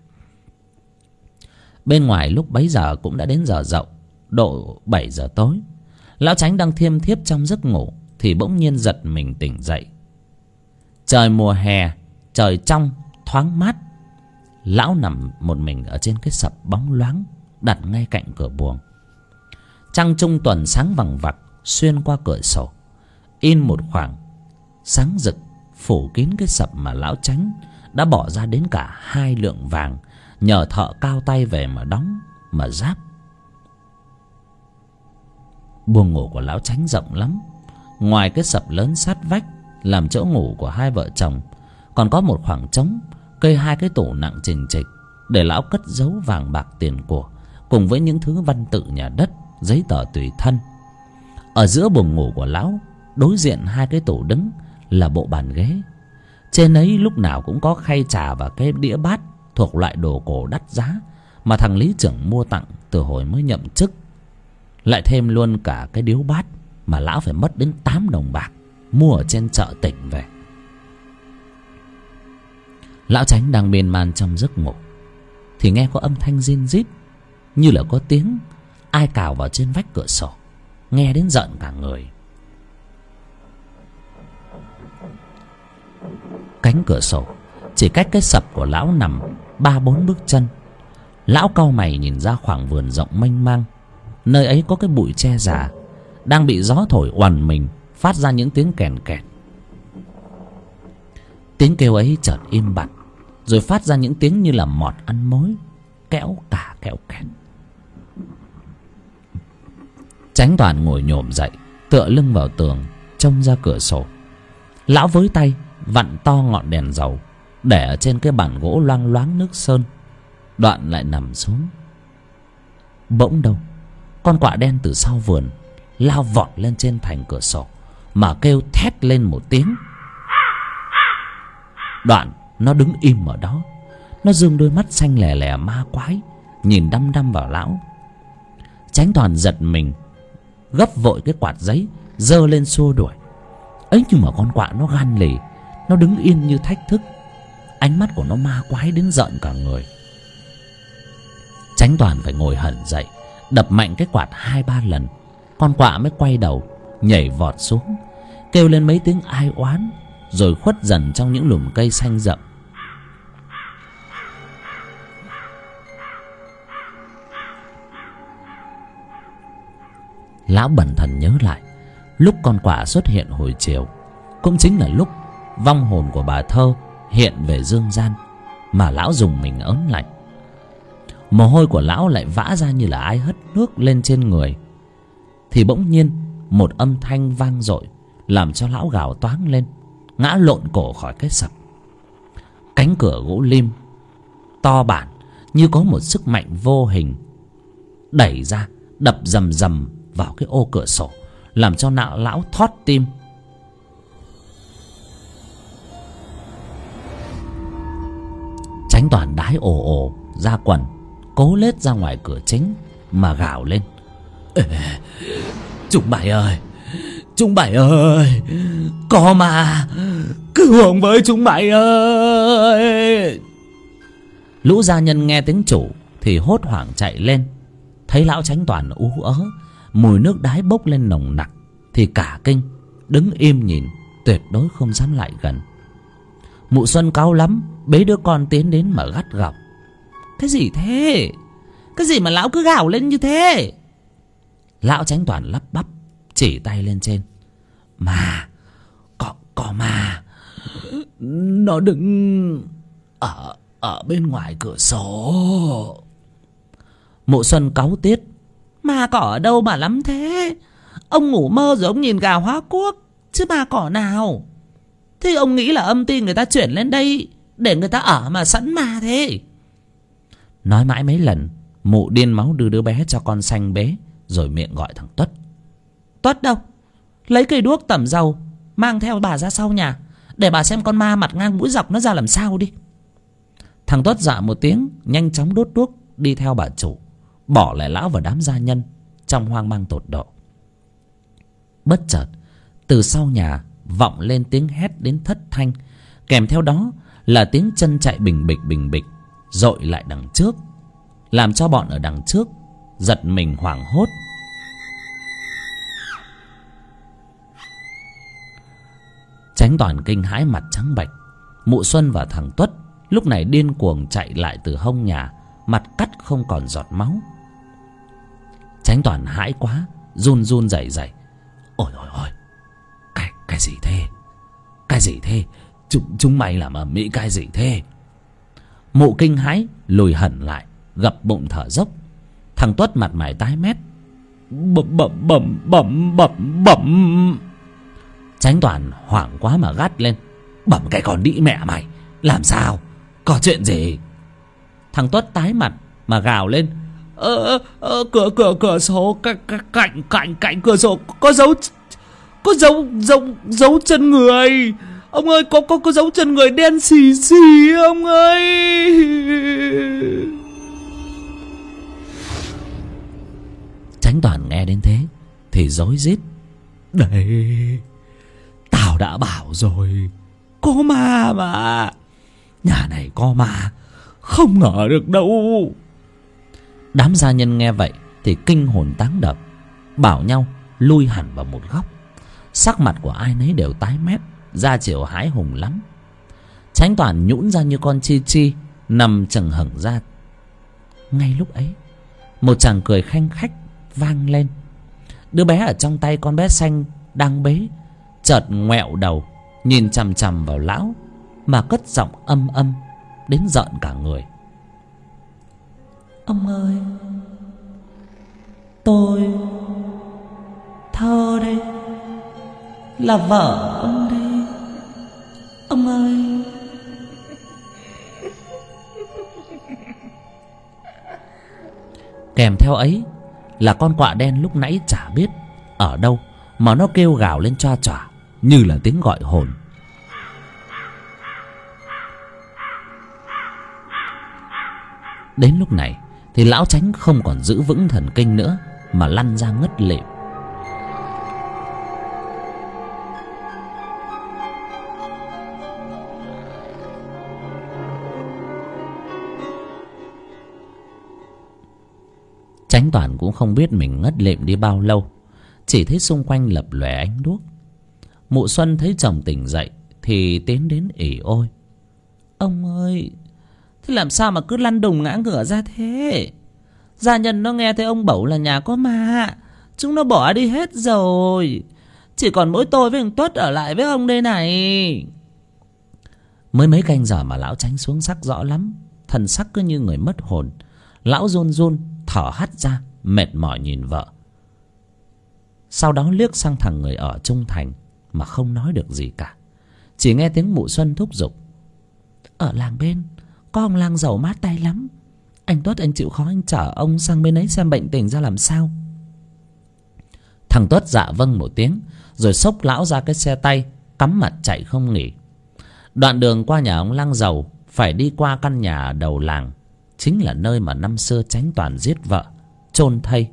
Bên ngoài lúc bấy giờ cũng đã đến giờ dậu, độ 7 giờ tối. Lão Chánh đang thiêm thiếp trong giấc ngủ thì bỗng nhiên giật mình tỉnh dậy. Trời mùa hè, trời trong thoáng mát. Lão nằm một mình ở trên cái sập bóng loáng đặt ngay cạnh cửa buồng. Trăng trung tuần sáng vằng vặc xuyên qua cửa sổ, in một khoảng sáng rực phủ kín cái sập mà lão Chánh đã bỏ ra đến cả 2 lượng vàng nhờ thợ cao tay về mà đóng mà ráp. Buồng ngủ của lão Chánh rộng lắm. Ngoài cái sập lớn sát vách làm chỗ ngủ của hai vợ chồng, còn có một khoảng trống kê 2 cái tủ nặng chình chịch để lão cất giấu vàng bạc tiền của, cùng với những thứ văn tự nhà đất, giấy tờ tùy thân. Ở giữa buồng ngủ của lão, đối diện 2 cái tủ đứng là bộ bàn ghế. Trên ấy lúc nào cũng có khay trà và cái đĩa bát thuộc loại đồ cổ đắt giá mà thằng lý trưởng mua tặng từ hồi mới nhậm chức. Lại thêm luôn cả cái điếu bát mà lão phải mất đến 8 đồng bạc mua ở trên chợ tỉnh về. Lão Chánh đang miên man trong giấc ngủ thì nghe có âm thanh rin rít, như là có tiếng ai cào vào trên vách cửa sổ, nghe đến giận cả người. Cánh cửa sổ chỉ cách cái sập của lão nằm 3-4 bước chân. Lão cau mày nhìn ra khoảng vườn rộng mênh mang. Nơi ấy có cái bụi tre già đang bị gió thổi oằn mình, phát ra những tiếng kèn kẹt. Tiếng kêu ấy chợt im bặt, rồi phát ra những tiếng như là mọt ăn mối, kéo cả kéo kẹt. Chánh Toàn ngồi nhổm dậy, tựa lưng vào tường, trông ra cửa sổ. Lão với tay vặn to ngọn đèn dầu để ở trên cái bàn gỗ loang loáng nước sơn, đoạn lại nằm xuống. Bỗng đâu con quạ đen từ sau vườn lao vọt lên trên thành cửa sổ mà kêu thét lên một tiếng. Đoạn nó đứng im ở đó, nó dương đôi mắt xanh lè lè ma quái nhìn đăm đăm vào lão. Chánh Toàn giật mình, gấp vội cái quạt giấy giơ lên xua đuổi. Ấy nhưng mà con quạ nó gan lì, nó đứng yên như thách thức. Ánh mắt của nó ma quái đến giận cả người. Chánh Toàn phải ngồi hẳn dậy, đập mạnh cái quạt 2-3 lần, con quạ mới quay đầu nhảy vọt xuống, kêu lên mấy tiếng ai oán, rồi khuất dần trong những lùm cây xanh rậm. Lão bần thần nhớ lại, lúc con quạ xuất hiện hồi chiều cũng chính là lúc vong hồn của bà Thơ hiện về dương gian, mà lão dùng mình ớn lạnh. Mồ hôi của lão lại vã ra như là ai hất nước lên trên người. Thì bỗng nhiên một âm thanh vang dội làm cho lão gào toáng lên, ngã lộn cổ khỏi cái sập. Cánh cửa gỗ lim to bản như có một sức mạnh vô hình đẩy ra, đập rầm rầm vào cái ô cửa sổ, làm cho lão thót tim. Chánh Toàn đái ồ ồ ra quần, cố lết ra ngoài cửa chính mà gào lên: "Ê, chúng mày ơi, chúng mày ơi, có mà, cứu ông với chúng mày ơi!" Lũ gia nhân nghe tiếng chủ thì hốt hoảng chạy lên, thấy lão Chánh Toàn ú ớ, mùi nước đái bốc lên nồng nặc thì cả kinh, đứng im nhìn, tuyệt đối không dám lại gần. Mụ Xuân cáu lắm, bế đứa con tiến đến mà gắt gỏng: "Cái gì thế? Cái gì mà lão cứ gào lên như thế?" Lão Chánh Toàn lắp bắp chỉ tay lên trên: "Mà, có mà, nó đứng ở bên ngoài cửa sổ." Mụ Xuân cáu tiết: "Ma cỏ ở đâu mà lắm thế? Ông ngủ mơ rồi ông nhìn gà hóa quốc, chứ ma cỏ nào? Thế ông nghĩ là âm ty người ta chuyển lên đây để người ta ở mà sẵn ma thế?" Nói mãi mấy lần, mụ điên máu đưa đứa bé cho con Xanh bế, rồi miệng gọi thằng Tuất: "Tuất đâu? Lấy cây đuốc tẩm dầu mang theo bà ra sau nhà, để bà xem con ma mặt ngang mũi dọc nó ra làm sao đi." Thằng Tuất dạ một tiếng, nhanh chóng đốt đuốc đi theo bà chủ, bỏ lại lão và đám gia nhân trong hoang mang tột độ. Bất chợt từ sau nhà vọng lên tiếng hét đến thất thanh, kèm theo đó là tiếng chân chạy bình bịch dội lại đằng trước, làm cho bọn ở đằng trước giật mình hoảng hốt. Chánh Toàn kinh hãi mặt trắng bệch. Mụ Xuân và thằng Tuất lúc này điên cuồng chạy lại từ hông nhà, mặt cắt không còn giọt máu. Chánh Toàn hãi quá, run run rẩy rẩy: "Ôi ôi ôi, cái gì thế? Cái gì thế? Chúng mày làm ầm ĩ cái gì thế?" Mụ kinh hãi lùi hẳn lại, gập bụng thở dốc. Thằng Tuất mặt mày tái mét: "Bẩm." Chánh Toàn hoảng quá mà gắt lên: "Bẩm cái con đĩ mẹ mày, làm sao? Có chuyện gì?" Thằng Tuất tái mặt mà gào lên: Cửa sổ cạnh cửa sổ có dấu chân người. Ông ơi, có dấu chân người đen xì xì ông ơi." Chánh Toàn nghe đến thế thì rối rít: "Đây, tao đã bảo rồi, có ma mà, nhà này có ma, không ngờ được đâu." Đám gia nhân nghe vậy thì kinh hồn táng đập, bảo nhau lui hẳn vào một góc. Sắc mặt của ai nấy đều tái mét, da chiều hái hùng lắm. Chánh Toàn nhũn ra như con chi chi, nằm chừng hửng ra. Ngay lúc ấy, một chàng cười khanh khách vang lên. Đứa bé ở trong tay con bé Xanh đang bế chợt ngoẹo đầu nhìn chằm chằm vào lão mà cất giọng âm âm đến rợn cả người: "Ông ơi, tôi Thơ đây, là vợ ông đây, ông ơi." Kèm theo ấy là con quạ đen lúc nãy chả biết ở đâu mà nó kêu gào lên choa choả như là tiếng gọi hồn. Đến lúc này thì lão Chánh không còn giữ vững thần kinh nữa mà lăn ra ngất lịm. Chánh Toàn cũng không biết mình ngất lịm đi bao lâu, chỉ thấy xung quanh lập lòe ánh đuốc. Mụ Xuân thấy chồng tỉnh dậy thì tiến đến ỉ ôi: "Ông ơi, thế làm sao mà cứ lăn đùng ngã ngửa ra thế? Gia nhân nó nghe thấy ông bảo là nhà có ma, chúng nó bỏ đi hết rồi. Chỉ còn mỗi tôi với thằng Tuất ở lại với ông đây này." Mới mấy canh giờ mà lão Chánh xuống sắc rõ lắm, thần sắc cứ như người mất hồn. Lão run run thở hắt ra, mệt mỏi nhìn vợ. Sau đó liếc sang thằng người ở trung thành mà không nói được gì cả. Chỉ nghe tiếng mụ Xuân thúc giục: "Ở làng bên có ông lang giàu mát tay lắm. Anh Tuất anh chịu khó anh chở ông sang bên ấy xem bệnh tình ra làm sao." Thằng Tuất dạ vâng một tiếng, rồi xốc lão ra cái xe tay, cắm mặt chạy không nghỉ. Đoạn đường qua nhà ông lang giàu phải đi qua căn nhà đầu làng, chính là nơi mà năm xưa Chánh Toàn giết vợ, chôn thây.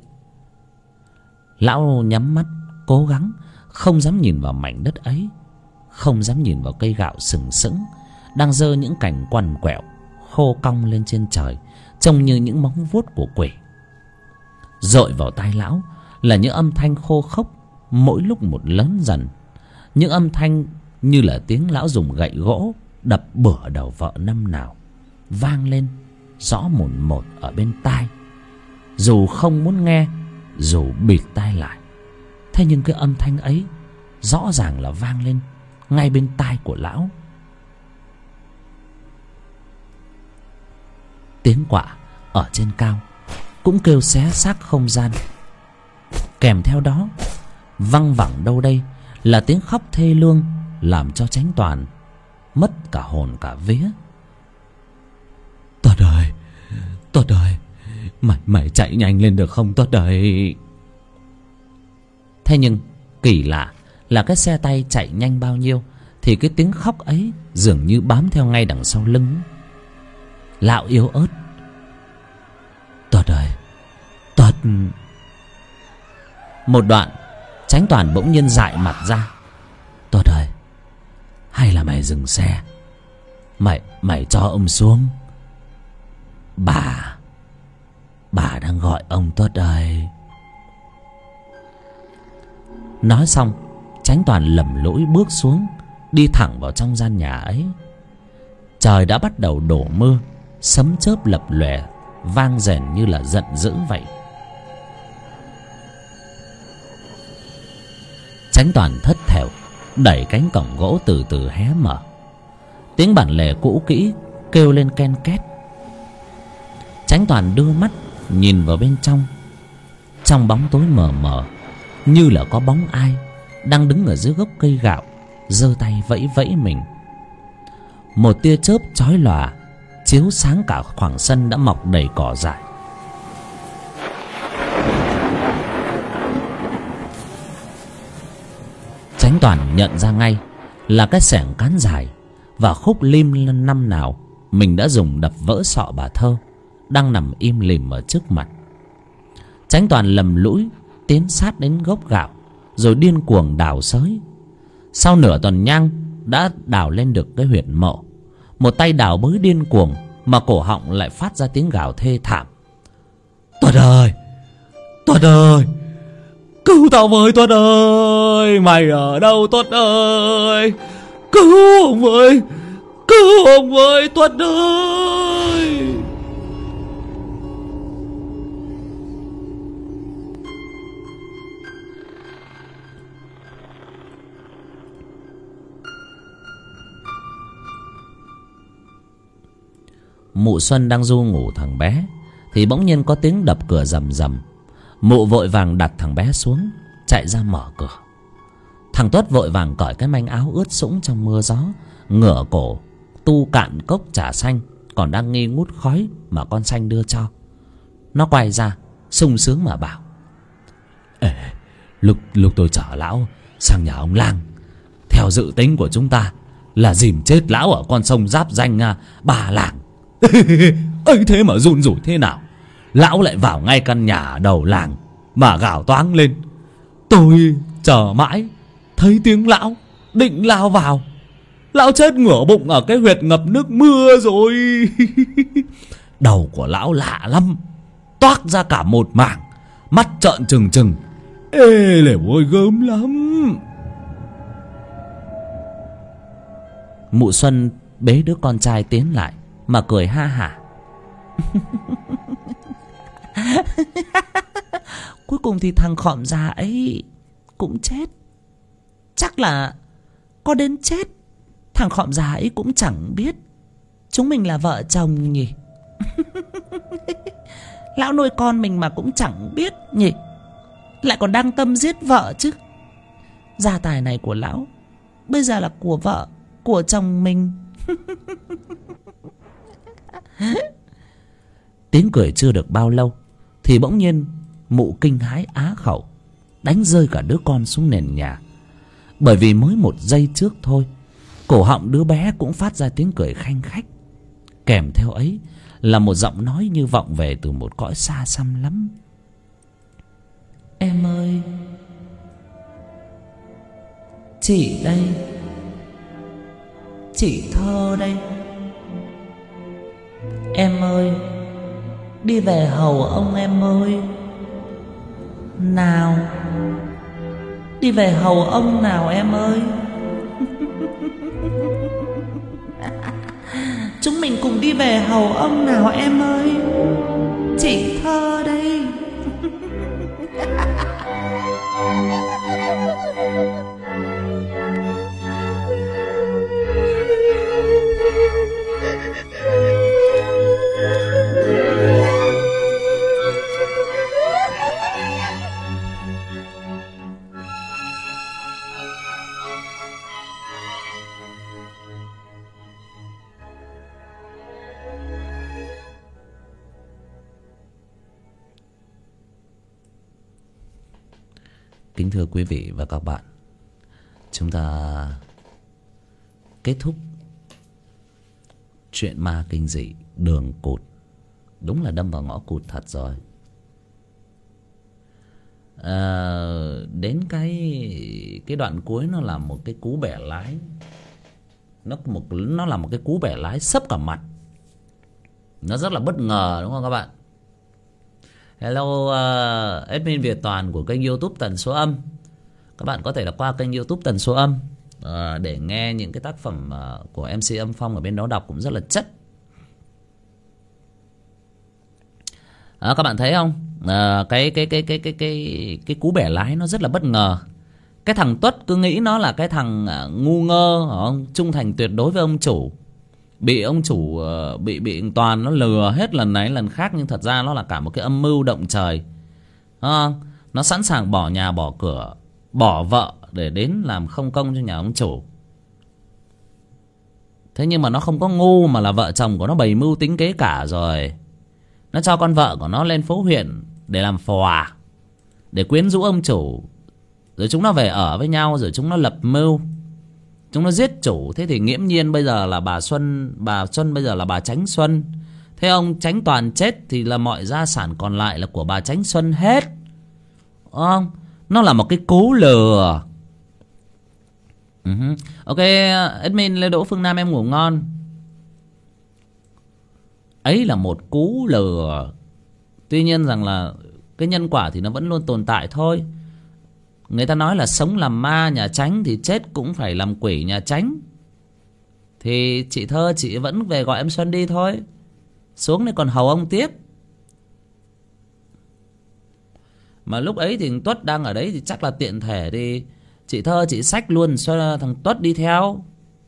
Lão nhắm mắt cố gắng không dám nhìn vào mảnh đất ấy, không dám nhìn vào cây gạo sừng sững đang giơ những cành quằn quẹo khô cong lên trên trời, trông như những móng vuốt của quỷ. Dội vào tai lão là những âm thanh khô khốc, mỗi lúc một lớn dần. Những âm thanh như là tiếng lão dùng gậy gỗ đập bừa đầu vợ năm nào, vang lên rõ mồn một ở bên tai. Dù không muốn nghe, dù bịt tai lại, thế nhưng cái âm thanh ấy rõ ràng là vang lên ngay bên tai của lão. Tiếng quạ ở trên cao cũng kêu xé xác không gian. Kèm theo đó văng vẳng đâu đây là tiếng khóc thê lương, làm cho Chánh Toàn mất cả hồn cả vía. Tuất ơi, Tuất ơi, mày chạy nhanh lên được không Tuất ơi? Thế nhưng kỳ lạ là cái xe tay chạy nhanh bao nhiêu thì cái tiếng khóc ấy dường như bám theo ngay đằng sau lưng. Lão yếu ớt: Tuất ơi, Tuất. Một đoạn Chánh Toàn bỗng nhiên dại mặt ra: Tuất ơi, hay là mày dừng xe, mày cho ông xuống. Bà đang gọi ông Tuất ơi. Nói xong Chánh Toàn lầm lũi bước xuống, đi thẳng vào trong gian nhà ấy. Trời đã bắt đầu đổ mưa, sấm chớp lập lòe, vang rền như là giận dữ vậy. Chánh Toàn thất thểu đẩy cánh cổng gỗ từ từ hé mở. Tiếng bản lề cũ kỹ kêu lên ken két. Chánh Toàn đưa mắt nhìn vào bên trong. Trong bóng tối mờ mờ, như là có bóng ai đang đứng ở dưới gốc cây gạo, giơ tay vẫy vẫy mình. Một tia chớp chói lòa chiếu sáng cả khoảng sân đã mọc đầy cỏ dại. Chánh Toàn nhận ra ngay là cái xẻng cán dài và khúc lim năm nào mình đã dùng đập vỡ sọ bà Thơ đang nằm im lìm ở trước mặt. Chánh Toàn lầm lũi tiến sát đến gốc gạo, rồi điên cuồng đào xới. Sau nửa tuần nhang đã đào lên được cái huyệt mộ. Một tay đào bới điên cuồng mà cổ họng lại phát ra tiếng gào thê thảm: Tuất ơi, Tuất ơi, cứu tao với Tuất ơi, mày ở đâu Tuất ơi, cứu ông với, cứu ông với Tuất ơi. Mụ Xuân đang ru ngủ thằng bé thì bỗng nhiên có tiếng đập cửa rầm rầm. Mụ vội vàng đặt thằng bé xuống, chạy ra mở cửa. Thằng Tuất vội vàng cởi cái manh áo ướt sũng trong mưa gió, ngửa cổ tu cạn cốc trà xanh còn đang nghi ngút khói mà con Xanh đưa cho. Nó quay ra sung sướng mà bảo: Ê, lúc tôi chở lão sang nhà ông Lang, theo dự tính của chúng ta là dìm chết lão ở con sông giáp danh Ba Làng. ấy thế mà run rủi thế nào, lão lại vào ngay căn nhà đầu làng mà gào toáng lên. Tôi chờ mãi thấy tiếng lão định lao vào, lão chết ngửa bụng ở cái huyệt ngập nước mưa rồi. Đầu của lão lạ lắm, toác ra cả một mảng, mắt trợn trừng trừng, ê lể ôi gớm lắm. Mụ Xuân bế đứa con trai tiến lại mà cười ha hả. Cuối cùng thì thằng khọm già ấy cũng chết. Chắc là có đến chết thằng khọm già ấy cũng chẳng biết chúng mình là vợ chồng nhỉ. Lão nuôi con mình mà cũng chẳng biết nhỉ, lại còn đang tâm giết vợ chứ. Gia tài này của lão bây giờ là của vợ, của chồng mình. Tiếng cười chưa được bao lâu thì bỗng nhiên mụ kinh hãi á khẩu, đánh rơi cả đứa con xuống nền nhà. Bởi vì mới một giây trước thôi, cổ họng đứa bé cũng phát ra tiếng cười khanh khách. Kèm theo ấy là một giọng nói như vọng về từ một cõi xa xăm lắm. Em ơi, chị đây, chị Thơ đây. Em ơi, đi về hầu ông em ơi. Nào, đi về hầu ông nào em ơi. Chúng mình cùng đi về hầu ông nào em ơi. Chị Thơ đây. Kính thưa quý vị và các bạn, chúng ta kết thúc chuyện ma kinh dị Đường Cụt. Đúng là đâm vào ngõ cụt thật rồi. Đến cái đoạn cuối nó là một cái cú bẻ lái. Nó là một cái cú bẻ lái sấp cả mặt. Nó rất là bất ngờ đúng không các bạn? Hello, admin Việt Toàn của kênh YouTube Tần Số Âm. Các bạn có thể là qua kênh YouTube Tần Số Âm để nghe những cái tác phẩm của MC Âm Phong ở bên đó đọc cũng rất là chất. Các bạn thấy không? Cái cú bẻ lái nó rất là bất ngờ. Cái thằng Tuất cứ nghĩ nó là cái thằng ngu ngơ, trung thành tuyệt đối với ông chủ. Bị ông chủ bị Toàn nó lừa hết lần này lần khác, nhưng thật ra nó là cả một cái âm mưu động trời. Nó sẵn sàng bỏ nhà bỏ cửa, bỏ vợ để đến làm không công cho nhà ông chủ. Thế nhưng mà nó không có ngu, mà là vợ chồng của nó bày mưu tính kế cả rồi. Nó cho con vợ của nó lên phố huyện để làm phò, để quyến rũ ông chủ. Rồi chúng nó về ở với nhau, rồi chúng nó lập mưu, chúng nó giết chủ. Thế thì nghiễm nhiên bây giờ là bà Xuân bây giờ là bà Chánh Xuân. Thế ông Chánh Toàn chết thì là mọi gia sản còn lại là của bà Chánh Xuân hết. Không? Nó là một cái cú lừa. Ok, admin Lê Đỗ Phương Nam em ngủ ngon. Ấy là một cú lừa. Tuy nhiên rằng là cái nhân quả thì nó vẫn luôn tồn tại thôi. Người ta nói là sống làm ma nhà Chánh thì chết cũng phải làm quỷ nhà Chánh. Thì chị Thơ chị vẫn về gọi em Xuân đi thôi. Xuống đây còn hầu ông tiếp. Mà lúc ấy thì Tuất đang ở đấy thì chắc là tiện thể thì chị Thơ chị xách luôn cho thằng Tuất đi theo.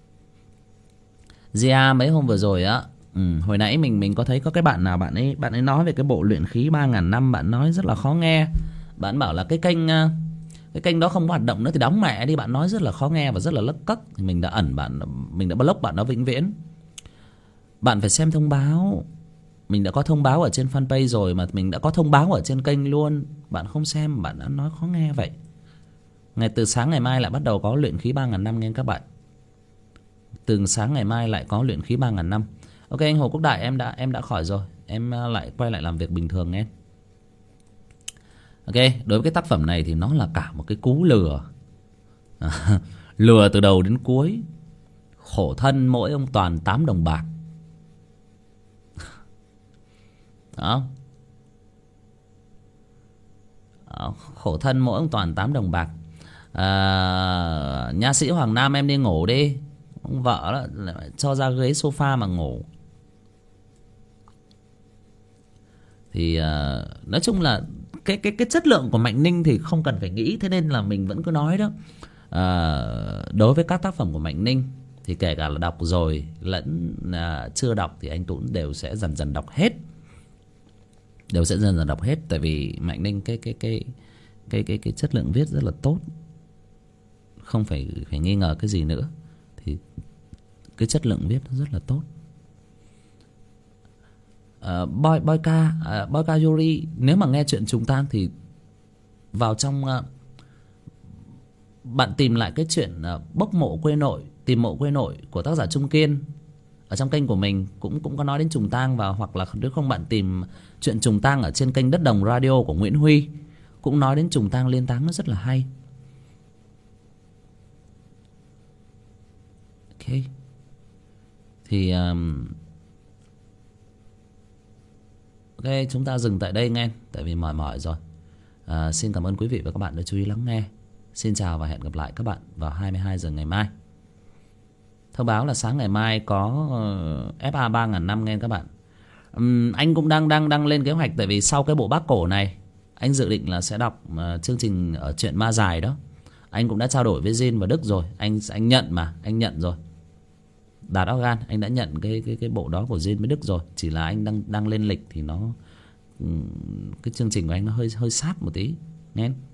Gia mấy hôm vừa rồi á, hồi nãy mình có thấy có cái bạn nào bạn ấy nói về cái bộ luyện khí 3.000 năm. Bạn nói rất là khó nghe. Bạn bảo là cái kênh đó không hoạt động nữa thì đóng mẹ đi. Bạn nói rất là khó nghe và rất là lấc cấc. Thì mình đã ẩn bạn, mình đã block bạn đó vĩnh viễn. Bạn phải xem thông báo. Mình đã có thông báo ở trên fanpage rồi, mà mình đã có thông báo ở trên kênh luôn. Bạn không xem, bạn đã nói khó nghe vậy. Từ sáng ngày mai lại bắt đầu có luyện khí 3.000 năm nghe các bạn. Từ sáng ngày mai lại có luyện khí 3.000 năm. Ok anh Hồ Quốc Đại, em đã khỏi rồi. Em lại quay lại làm việc bình thường nghe. Ok, đối với cái tác phẩm này thì nó là cả một cái cú lừa. Lừa từ đầu đến cuối. Khổ thân mỗi ông Toàn 8 đồng bạc. Đó. Khổ thân mỗi ông Toàn 8 đồng bạc. Nha sĩ Hoàng Nam em đi ngủ đi. Ông vợ đó cho ra ghế sofa mà ngủ. Thì nói chung là cái chất lượng của Mạnh Ninh thì không cần phải nghĩ. Thế nên là mình vẫn cứ nói đó, đối với các tác phẩm của Mạnh Ninh thì kể cả là đọc rồi lẫn chưa đọc thì anh Tuấn đều sẽ dần dần đọc hết. Đều sẽ dần dần đọc hết. Tại vì Mạnh Ninh cái chất lượng viết rất là tốt, không phải nghi ngờ cái gì nữa. Thì cái chất lượng viết nó rất là tốt. Boyka Yuri, nếu mà nghe chuyện trùng tang thì vào trong bạn tìm lại cái chuyện bốc mộ quê nội, tìm mộ quê nội của tác giả Trung Kiên. ở trong kênh của mình cũng có nói đến trùng tang, và hoặc là nếu không bạn tìm chuyện trùng tang ở trên kênh Đất Đồng Radio của Nguyễn Huy, cũng nói đến trùng tang liên táng, nó rất là hay. Ok, thì ok, chúng ta dừng tại đây nghe, tại vì mỏi rồi. Xin cảm ơn quý vị và các bạn đã chú ý lắng nghe. Xin chào và hẹn gặp lại các bạn vào 22 giờ ngày mai. Thông báo là sáng ngày mai có FA 3000 năm nghe các bạn. Anh cũng đang lên kế hoạch, tại vì sau cái bộ bác cổ này anh dự định là sẽ đọc chương trình ở Chuyện Ma Dài đó. Anh cũng đã trao đổi với Jin và Đức rồi, anh nhận mà, anh nhận rồi. Đạt Organ, anh đã nhận cái bộ đó của Jin với Đức rồi, chỉ là anh đang lên lịch thì nó cái chương trình của anh nó hơi sát một tí nghe.